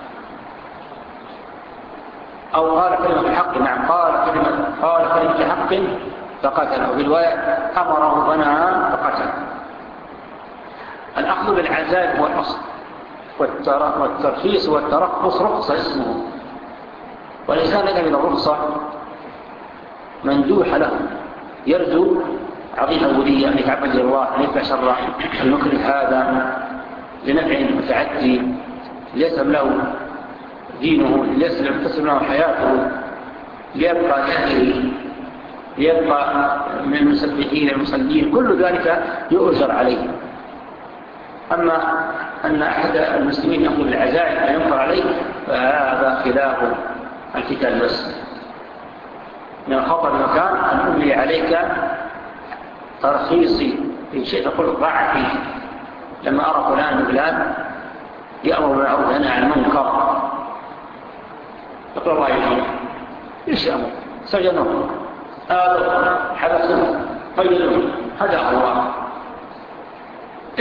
أو قال كلمة حق نعم قال كلمة قال كلمة حق فقتله، وفي رواية أمره ونهى فقتله. الأخذ بالعزائم هو الأصل، والترخيص والترخص رخصة اسمه، والإنسان إذا من الرخصة مندوح له يرجو عظيم الولية أن يتعبد الله أن يتبع شر المكره هذا لنفع متعدي ليسلم له دينه ليسلم له حياته ليبقى جاهله ليبقى من المسبحين المصلين، كل ذلك يؤجر عليه. أما أن أحد المسلمين يأخذ بالعزائم لا ينكر عليه فهذا خلاف الكتاب بس. من الخطر مكان أن أملي عليك ترخيصي إن شئت تقول ضاع فيه لما أرى فلان فلان يأمر بالمعروف وينهى عن المنكر يقول الله يجيب إيش أمر سجنوه هذا حدث قيدوه هداه الله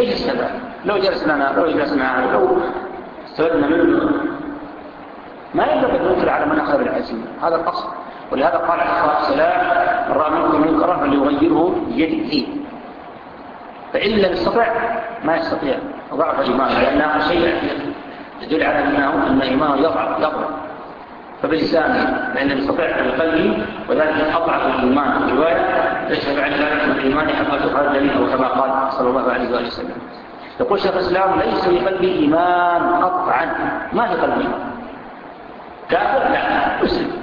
ايش السبب؟ لو جلسنا لو جلسنا لو استفدنا منه ما ينبغي أن ننكر على من أخذ بالعزيمة، هذا الأصل. ولهذا قال عليه الصلاة والسلام: من رأى منكم منكرا فليغيره بيده، فإن لم يستطع ما يستطيع ضعف إيمانه، لأنه شيء يدل على أنه أن إيمانه يضعف يضعف فبلسانه، فإن لم يستطع بقلبه، وذلك أضعف الإيمان. رواية تشهد عن ذلك من الإيمان حقا هذا الدليل، أو كما قال صلى الله عليه وآله وسلم. يقول شيخ الإسلام: ليس في قلبه إيمان قطعا، ما في قلبه إيمان. كافر لا، مسلم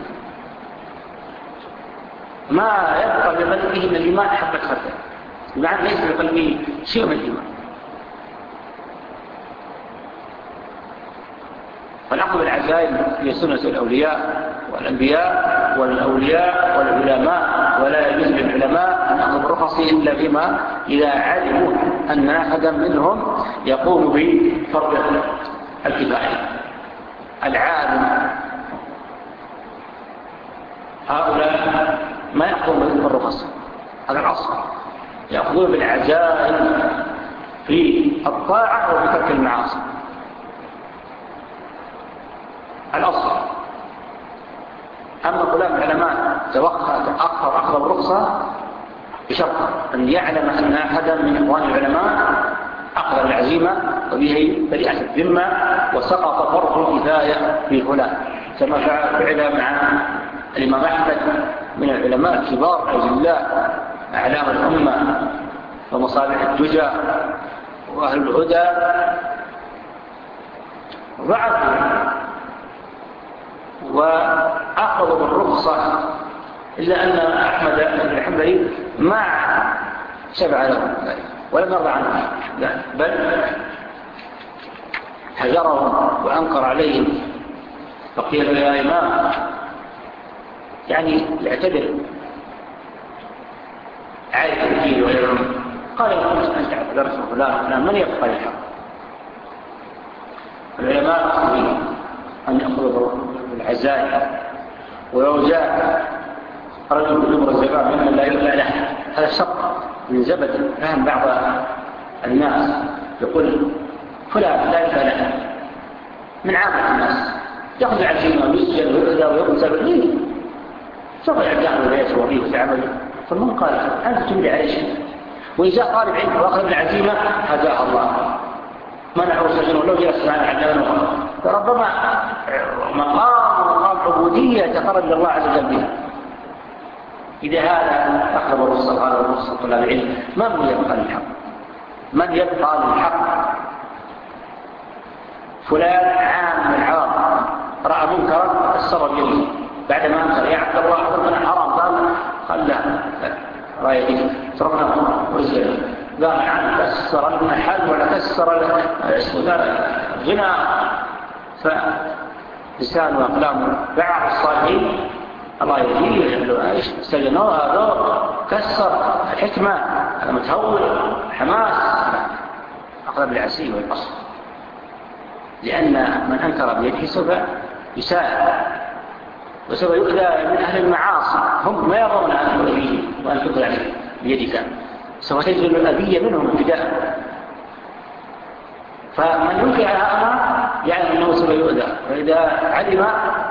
ما يبقى بقلبه من الإيمان حق الخردل، بمعنى ليس في قلبه شيء من الإيمان. فالأخذ بالعزائم هي سنة الأولياء والأنبياء والأولياء والعلماء، ولا يجوز للعلماء أن يأخذوا بالرخص إلا بما إذا علموا أن أحدا منهم يقوم بفرض الكفاية. العالم هؤلاء ما يأخذون بالرخص، هذا الأصل، يأخذون بالعزائم في الطاعة وبترك المعاصي، الأصل. أما كلام العلماء تأخر أخذ الرخصة بشرط أن يعلم أن أحدا من إخوان العلماء أخذ العزيمة وبه بريئة الذمة وسقط فرض الكفاية في فلان، كما فعل مع الإمام أحمد من العلماء الكبار الأجلاء أعلام الأمة ومصالح الدجى وأهل الهدى، ضعفوا وأخذوا بالرخصة، إلا أن أحمد بن حنبل ما شبع له ولم يرضى عنه، لا بل حجرهم وأنكر عليهم، فقيل يا إمام يعني يعتذر عارف الدين ويرم، قال لهم أنت اعتذرت فلان من يبقى الحق. العلماء أخذوا أن يأخذوا بالعزائم، ولو جاء رجل يبرز الزباب ممن لا يرضى له، هذا شق من زبد. فهم بعض الناس يقول فلان لا يرضى له من عامة الناس، يأخذ العزيمة ويسجل ويؤذى ويقتل ليه؟ سوف يرجعه ويسوى به وتعمل. فمن قال أنت تملي عليه شيء؟ وإن جاء طالب علم وأخذ العزيمة هداه الله، منعه سجنه لو جلس معنا عدلانه، فربما مقام مقام عبودية يتقرب إلى الله عز وجل بها. إذا هذا أخذ الرخصة هذا الرخصة طلاب العلم، من يبقى للحق؟ من يبقى للحق؟ فلان عام من العوام رأى منكرا كسر بيده بعدما أنكر يا عبد الله أظن حرام، قال قال لا رأيك تركنا ورزقنا، قال عن كسر المحل ولا كسر غنى. فلسان وأقلام بعض الصالحين الله يجيه يقولوا ايش سجنوه هذا كسر الحكمة، هذا متهور حماس، أقرب العسير والقصر، لأن من أنكر بيده سوف يساعد وسوف يؤذى من أهل المعاصي، هم ما يرون أن تؤذيه وأن تقل عليه بيدك، سوف تجد الأذية منهم ابتداء. فمن ينكر على هؤلاء يعلم أنه سوف يؤذى، وإذا علم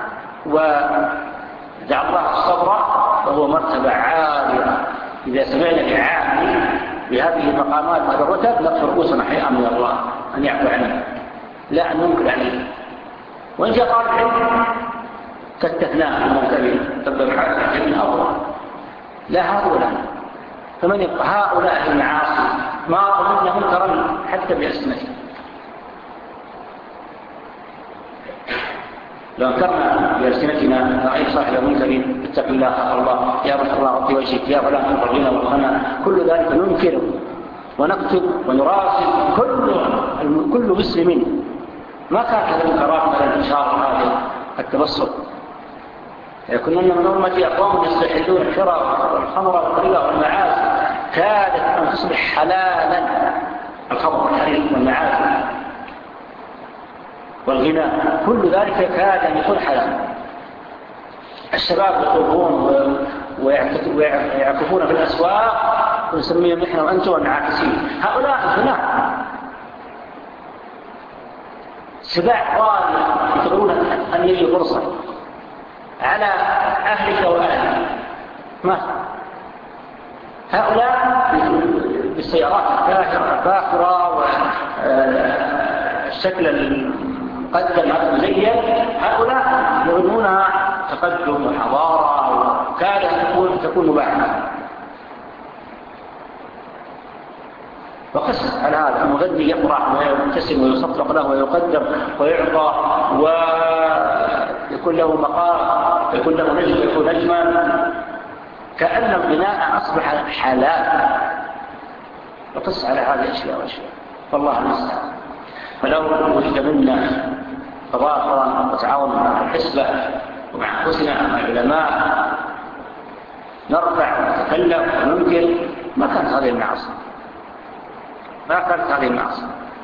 ودعا الله الصبر فهو مرتبة عالية. إذا سمعنا لعامل بهذه المقامات وهذا الرتب نقص رؤوسنا حياء من الله أن يعفو عنه، لا أن ننكر عليه. وإن جاء طالب علم كاستثناء المنتبه تبدأ بحاجة من أفضل، لا هؤلاء. فمن يبقى هؤلاء المعاصي ما قلنا منكرا حتى بأسمته، لو انكرنا بألسنتنا رأي صاحب منكر اتق الله خاف الله يا رب الله غطي وجهك يا فلان تفرجنا والخنا، كل ذلك ننكر ونكتب ونراسل كل كل مسلم. ما كان هذا المنكرات ولا الانتشار هذا التبسط. كنا من أمتي أقوام يستحلون الشرى والخمر والطريقة والمعاصي، كادت أن تصبح حلالا، الخمر والحريق والمعاصي والغناء كل ذلك كاد أن يكون حلالا. الشباب يطوفون ويعكفون في الأسواق ونسميهم نحن وأنتم والمعاكسين، هؤلاء الغناء سباع ضال يقدرون أن يجوا فرصة على أهلك وأهلك ما هؤلاء بالسيارات الفاخرة والشكل المقدم المزين، هؤلاء يريدون تقدم وحضارة وكادت تكون تكون مباحة. وقس على هذا المغني يفرح ويبتسم ويصفق له ويقدم ويعطى ويكون له مقام، يكون له نجم، يكون نجما، كأن الغناء أصبح حلال. وقس على هذه الأشياء وأشياء، فالله المستعان. فلو وجد منا تضافرا وتعاون مع الحسبة ومع أنفسنا مع العلماء نرفع ونتكلم وننكر، ما كانت هذه المعاصي، ما كانت هذه المعاصي.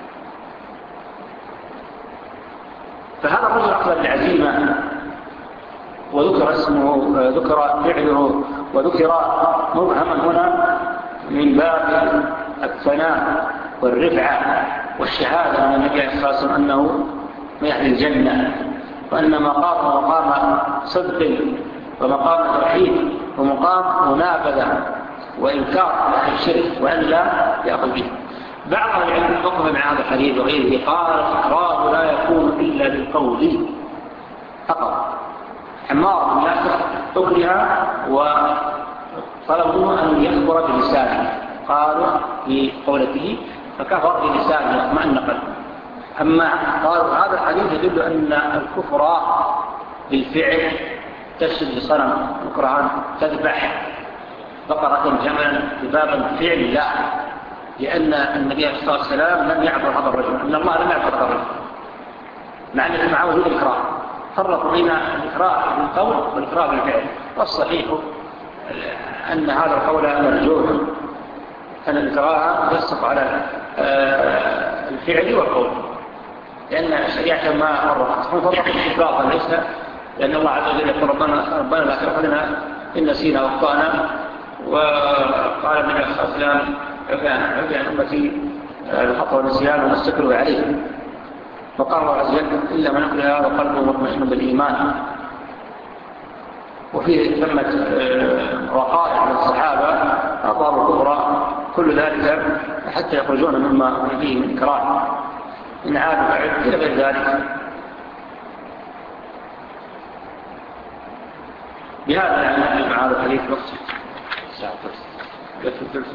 فهذا الرجل أخذ بالعزيمة وذكر اسمه، ذكر فعله وذكر مبهما هنا من باب الثناء والرفعة والشهادة من النبي عليه الصلاة والسلام أنه من أهل الجنة، وأن مقام مقام صدق ومقام توحيد ومقام منابذة وإنكار أهل الشرك وأن لا يأخذ به. بعض العلم وقف مع هذا الحديث وغيره قال الإكراه لا يكون إلا بالقول فقط. عمار بن ياسر أكره وطلبوا أن يخبر بلسانه، قالوا في قولته فكفر بلسانه واطمأن قلبه. أما قالوا هذا الحديث يدل أن الكفر بالفعل تسجد لصنم، يكره تذبح بقرة جملا بباب فعل لا، لأن النبي عليه الصلاة والسلام لم يعبر هذا الرجل، أن الله لم يعبر هذا الرجل مع أنه معه الإكراه، فرق بين الإكراه بالقول والإكراه بالفعل. والصحيح أن هذا القول مرجوح، أن الإكراه يصف على الفعل والقول، لأن الشريعة ما فرقت، هم فرقوا إطلاقا ليس، لأن الله عز وجل يقول ربنا ربنا لا تأخذنا إن نسينا وأخطأنا، وقال النبي عليه الصلاة والسلام عفى عن أمتي الخطأ والنسيان وما استكروا عليه، وقال الله عز وجل إلا من أكره وقلبه مطمئن بالإيمان. وفيه ثمة وقائع للصحابة أطاروا الكبرى كل ذلك حتى يخرجون مما هم فيه من إكراه إن عادوا بعد إلى غير ذلك. بهذا يعني مع هذا الحديث وقت ساعة ثلث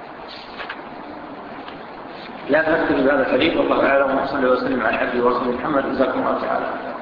لا تذكر بهذا الحديث. والله أعلم، وصلى وسلم على عبده ورسوله محمد. جزاكم الله تعالى.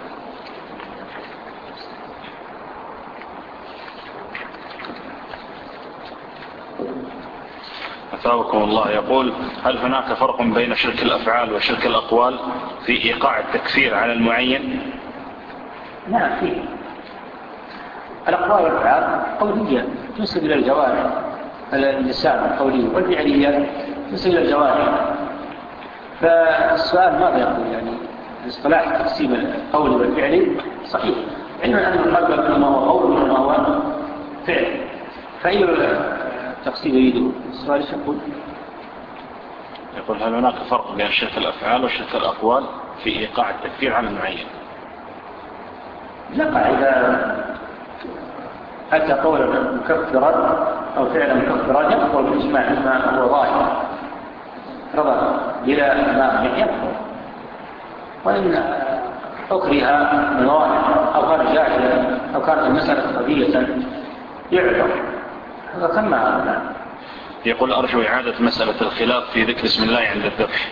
أثابكم الله. يقول هل هناك فرق بين شرك الأفعال وشرك الأقوال في إيقاع التكفير على المعين؟ نعم فيه. الأقوال والأفعال قولية تنسب إلى الجوارح، اللسان القولي، والفعلية تنسب إلى الجوارح. فالسؤال ماذا يقول؟ يعني اصطلاح تقسيم القول والفعل صحيح، علما أن القلب منما هو قول ومنما هو فعل، فأي تقسيم يريده؟ السؤال يقول يقول هل هناك فرق بين شرك الأفعال وشرك الأقوال في إيقاع التكفير على المعين؟ لا، إذا أتى قولا مكفرا أو فعلا مكفرا يكفر بالإجماع مما هو ظاهر رضا بلا مانع يكفر، وإن أكره من ظاهر أو كان جاهلا أو كانت المسألة قضية يعذر، هذا كما هذا. يقول أرجو إعادة مسألة الخلاف في ذكر اسم الله عند الذبح.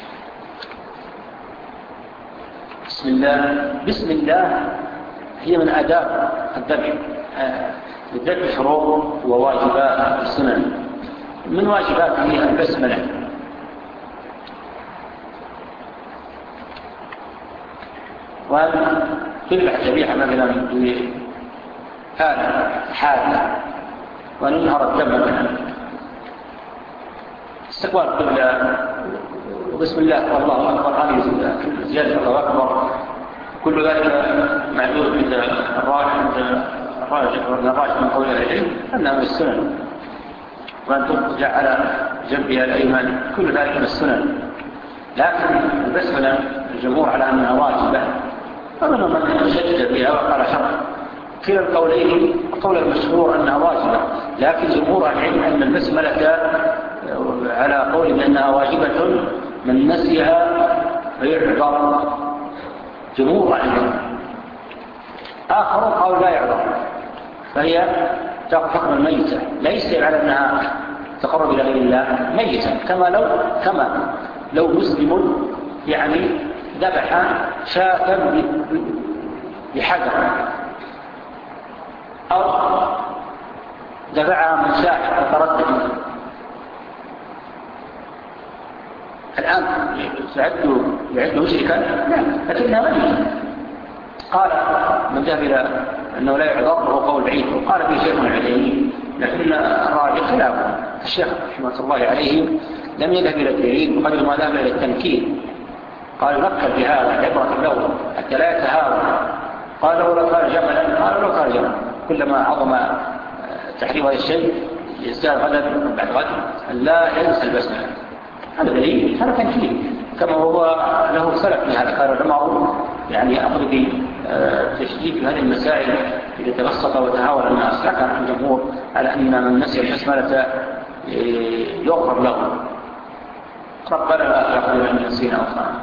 بسم الله بسم الله هي من آداب الذبح. الذبح شروط وواجبات السنن، من واجباته البسملة، وأن تذبح ذبيحة مثلا بآلة حادة وأن ينهر الدم منها، استقبال القبلة، وبسم الله والله أكبر، هذه زيادة الله أكبر، كل ذلك معدود عند الراجح عند الراجح من قول العلم أنها من السنن، وأن ترجع على جنبها الأيمن كل ذلك من السنن. لكن البسملة الجمهور على أنها واجبة، فمنهم من شدد فيها وقال شرط. كلا القولين القول المشهور أنها واجبة، لكن جمهور العلم أن البسملة على قول بأنها واجبة من نسيها فيعذر. جمهور العلم. آخرون قالوا لا يعذر، فهي تأخذ حكم الميتة، ليس على أنها تقرب إلى غير الله، ميتة، كما لو كما لو مسلم يعني ذبح شاة بحجر أو دفعها من ساحة وتردد. الآن يعد يعد مشركا؟ لا، لكنها ميتة. قال من ذهب إلى أنه لا يعذر وهو قول بعيد، وقال في شيخ من العلمين، لكن الراجح خلافه. الشيخ رحمة الله عليه لم يذهب إلى الدليل وقد ما ذهب إلى التمكين. قال نكر بهذا عبرة له حتى لا يتهاون. قال لو كان جملا، قال لو كان جملا، كلما عظم تحريم هذا الشيء يزداد غدا بعد غد لا ينسى البسملة. هذا دليل، هذا تمكين، كما هو له سلف في هذا. كان العلماء يعني يأخذ بتشديد في هذه المسائل إذا تبسط وتهاون الناس، لكن الجمهور على أن من نسي البسملة يغفر له. ربنا لا تأخذنا من نسينا أخطأنا.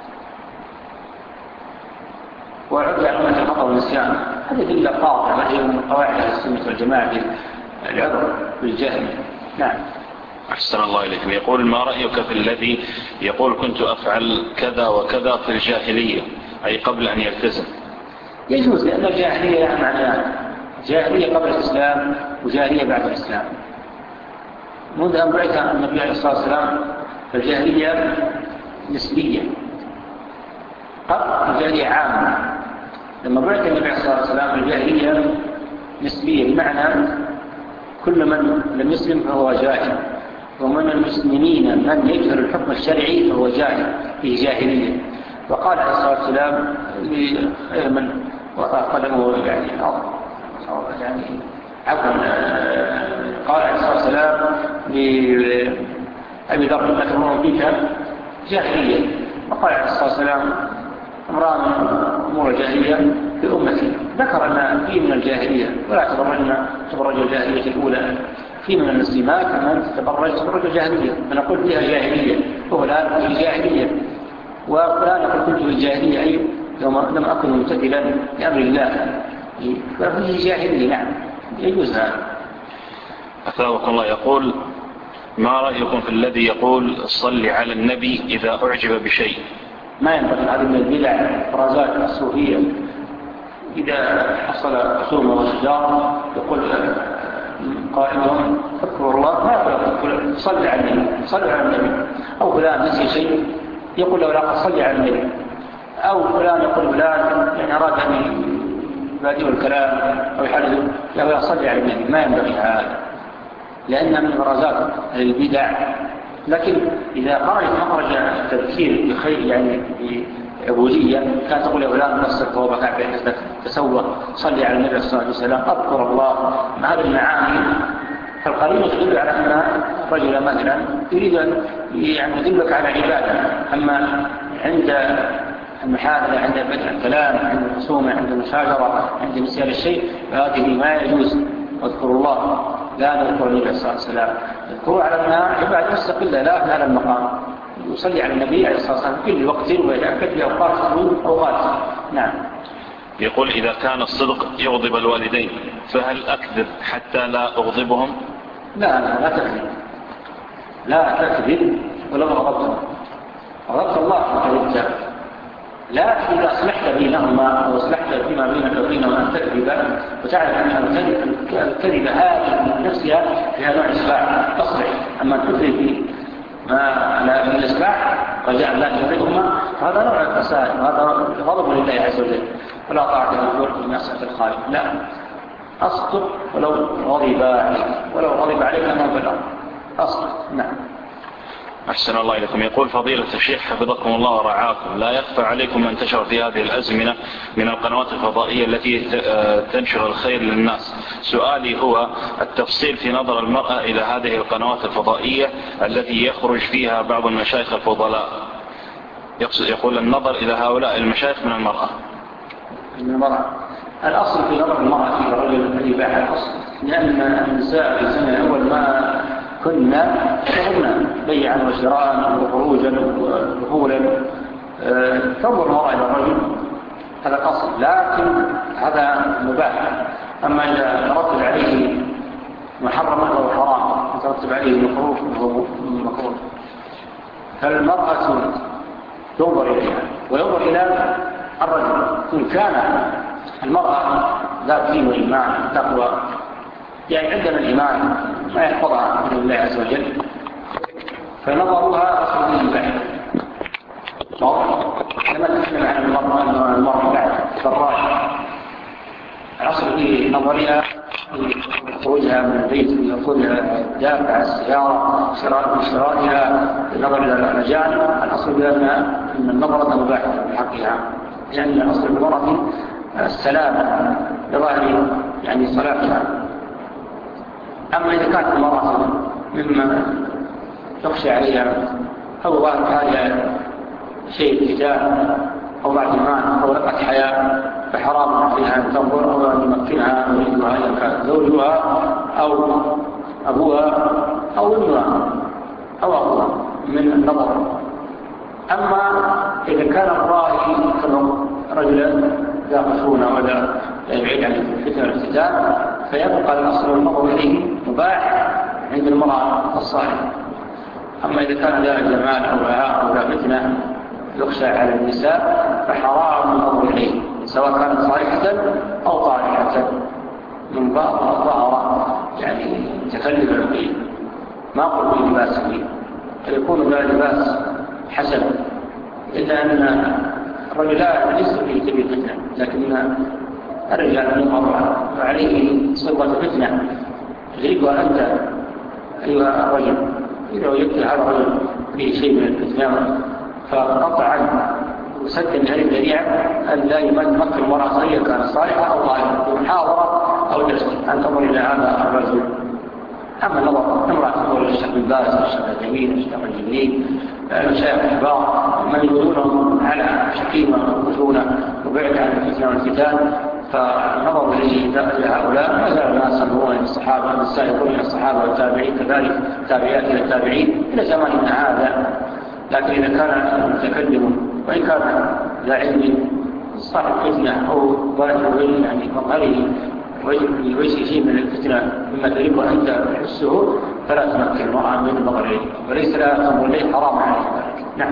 وعد علمة الخطأ والنسيان هذه دليل قاطع، وهي من قواعد أهل السنة والجماعة بالعذر بالجهل. نعم. أحسن الله إليكم. يقول ما رأيك في الذي يقول كنت أفعل كذا وكذا في الجاهلية، أي قبل أن يلتزم؟ يجوز، لأن الجاهلية لها معنيان، جاهلية قبل الإسلام وجاهلية بعد الإسلام. منذ أن بعث النبي عليه الصلاة والسلام فالجاهلية نسبية، قبل الجاهلية عامة. لما بعث النبي عليه الصلاة والسلام الجاهلية نسبية، بمعنى كل من لم يسلم فهو جاهل، ومن المسلمين من يجهل الحكم الشرعي فهو جاهل في جاهلية. وقال عليه الصلاة والسلام لخير من قدمه يعني يعني عفوا قال عليه الصلاة والسلام لأبي ذر لك امرؤ فيك جاهلية، وقال عليه الصلاة والسلام امرأة من أمور الجاهلية في أمتي. ذكر أن في من الجاهلية ولا تبرجنا تبرج الجاهلية الأولى، في من المسلمات من تبرج تبرج الجاهلية، فنقول فيها جاهلية وفلان في الجاهلية، وفلان يقول كنت في الجاهلية أي يوم لم أكن ممتثلا لأمر الله، ففيه جاهلية. نعم يجوز هذا. أثابكم الله. يقول ما رأيكم في الذي يقول صل على النبي إذا أعجب بشيء؟ ما ينبغي هذه من البدع فرازات الصوفية. إذا حصل خصومة وشجار يقول قائلهم اذكروا الله، ما يقول صل على النبي، صل على النبي. أو فلان نسي شيء يقول له لا صل على النبي. أو فلان يقول فلان يعني أراد أن يبادئ الكلام أو يحدث لا صل على النبي. ما ينبغي هذا، لأنها من فرازات البدع. لكن إذا خرج مخرج التذكير بخير يعني بعبودية، كان تقول يا فلان نفسك وهو بكى بحسنك تسوى صلي على النبي صلى الله عليه وسلم، أذكر الله. مع هذه المعاني فالقرينة تدل على أن رجل مثلا يريد أن يعني يدلك على عبادة. أما عند المحاذرة، عند بدء الكلام، عند الخصومة، عند المشاجرة، عند نسيان الشيء، فهذه ما يجوز. واذكروا الله، لا نذكر النبي صلى الله عليه وسلم، اذكروا على أنها عبادة مستقلة لا في هذا المقام. يصلي على النبي عليه الصلاة والسلام في كل وقت ويتأكد في أوقات أوقات. نعم. يقول إذا كان الصدق يغضب الوالدين فهل أكذب حتى لا أغضبهم؟ لا لا لا تكذب، لا تكذب ولو غضبتهم. غضبت الله فكذبت. لا إذا أصلحت بينهما أو أصلحت فيما بينك وبينهما أن تكذب وتعرف أن الكذب هذه نفسها فيها نوع إصلاح تصلح. أما تكذب في ما لا من الإصلاح رجاء الله يغضبهما فهذا نوع الفساد، وهذا غضب لله عز وجل، ولا طاعة للمخلوق في معصية الخالق. لا، أصدق ولو غضب عليك، ولو غضب عليك أمام في الأرض أصدق. نعم. أحسن الله إليكم. يقول فضيلة الشيخ حفظكم الله ورعاكم، لا يخفى عليكم ما انتشر في هذه الأزمنة من القنوات الفضائية التي تنشر الخير للناس. سؤالي هو التفصيل في نظر المرأة إلى هذه القنوات الفضائية التي يخرج فيها بعض المشايخ الفضلاء. يقول النظر إلى هؤلاء المشايخ من المرأة. من المرأة الأصل في نظر المرأة إلى الرجل الإباحة الأصل، لأن النساء في الزمن الأول ما كنا شغلنا بيعا وشراء وخروجا ودخولا تنظر المرأة إلى الرجل، هذا الأصل، لكن هذا مباح. أما إذا ترتب عليه محرم فهو حرام، ترتب عليه مكروه فهو مكروه. فالمرأة تنظر إليها وينظر إلى الرجل إن كان المرأة ذات دين وإيمان تقوى، يعني عندنا الإيمان ما يحفظها من الله عز وجل، فنظرها أصل الإباحة. لما تتكلم عن المرأة المرأة بعد فالراجع الأصل في نظرها خروجها من البيت ويأخذها دافع السيارة شرائها النظر إلى المجال، الأصل بأن النظرة مباحة بحقها، لأن أصل المرأة السلام لظاهر يعني صلاحها. أما إذا كانت المرأة مما تخشى عليها أو ظاهر حالها شيء فتاة أو بعد إيمان أو لقت حياة فحرام عليها أن تنظر أو أن يمكنها وليها إذا كان زوجها أو أبوها أو ابنها أو أبوها من النظر. أما إذا كان الرائي كما رجلا لا خشونة ولا يبعد عن الفتنة والافتتان فيبقى الأصل والنظر إليه مباح عند المرأة الصالحة. أما إذا كان لا جمال أو بهاء أو لا فتنة يخشى على النساء فحرام النظر إليه سواء كانت صالحة أو طالحة من ظهر يعني تكلم فيه ما قل به لباس فيه فيكون ذا لباس حسن، إلا أن الرجلان ليس فيه كبير فتنة، لكن الرجال يقر عليه صلة فتنة تدركها أنت أيها الرجل إذا وجدت هذا الرجل فيه شيء من الفتنة فقطعا وسد من هذه الذريعة أن لا يمكن المرأة صغيرة كانت صالحة أو ظاهرة بمحاضرة أو درس أن تنظر إلى هذا الرجل. أما النظر امرأة تنظر إلى الشيخ الباز الشيخ الجميل الشيخ الجميل المشايخ الكبار من يقولونهم على شكيمة وخشونة وبعد عن الفتنة والفتان فالنظر لهؤلاء ما زال الناس ينظرون إلى الصحابة السائقون إلى الصحابة والتابعين كذلك تابعات إلى التابعين إلى زماننا هذا. لكن إذا كان المتكلم وإن كان ذا علم صاحب فتنة أو ظاهر يعني مظهره وجه شيء من الفتنة مما تريد أنت تحسه فلا تمكن المرأة من النظر إليه وليس لا تنظر إليه حرام عليه ذلك. نعم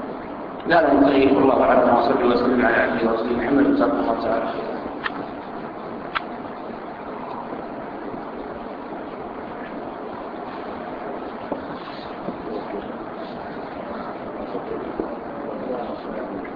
لا لا ننتهي والله أعلم وصلى وسلم على عبده ورسوله محمد صلى الله عليه وسلم. Thank you.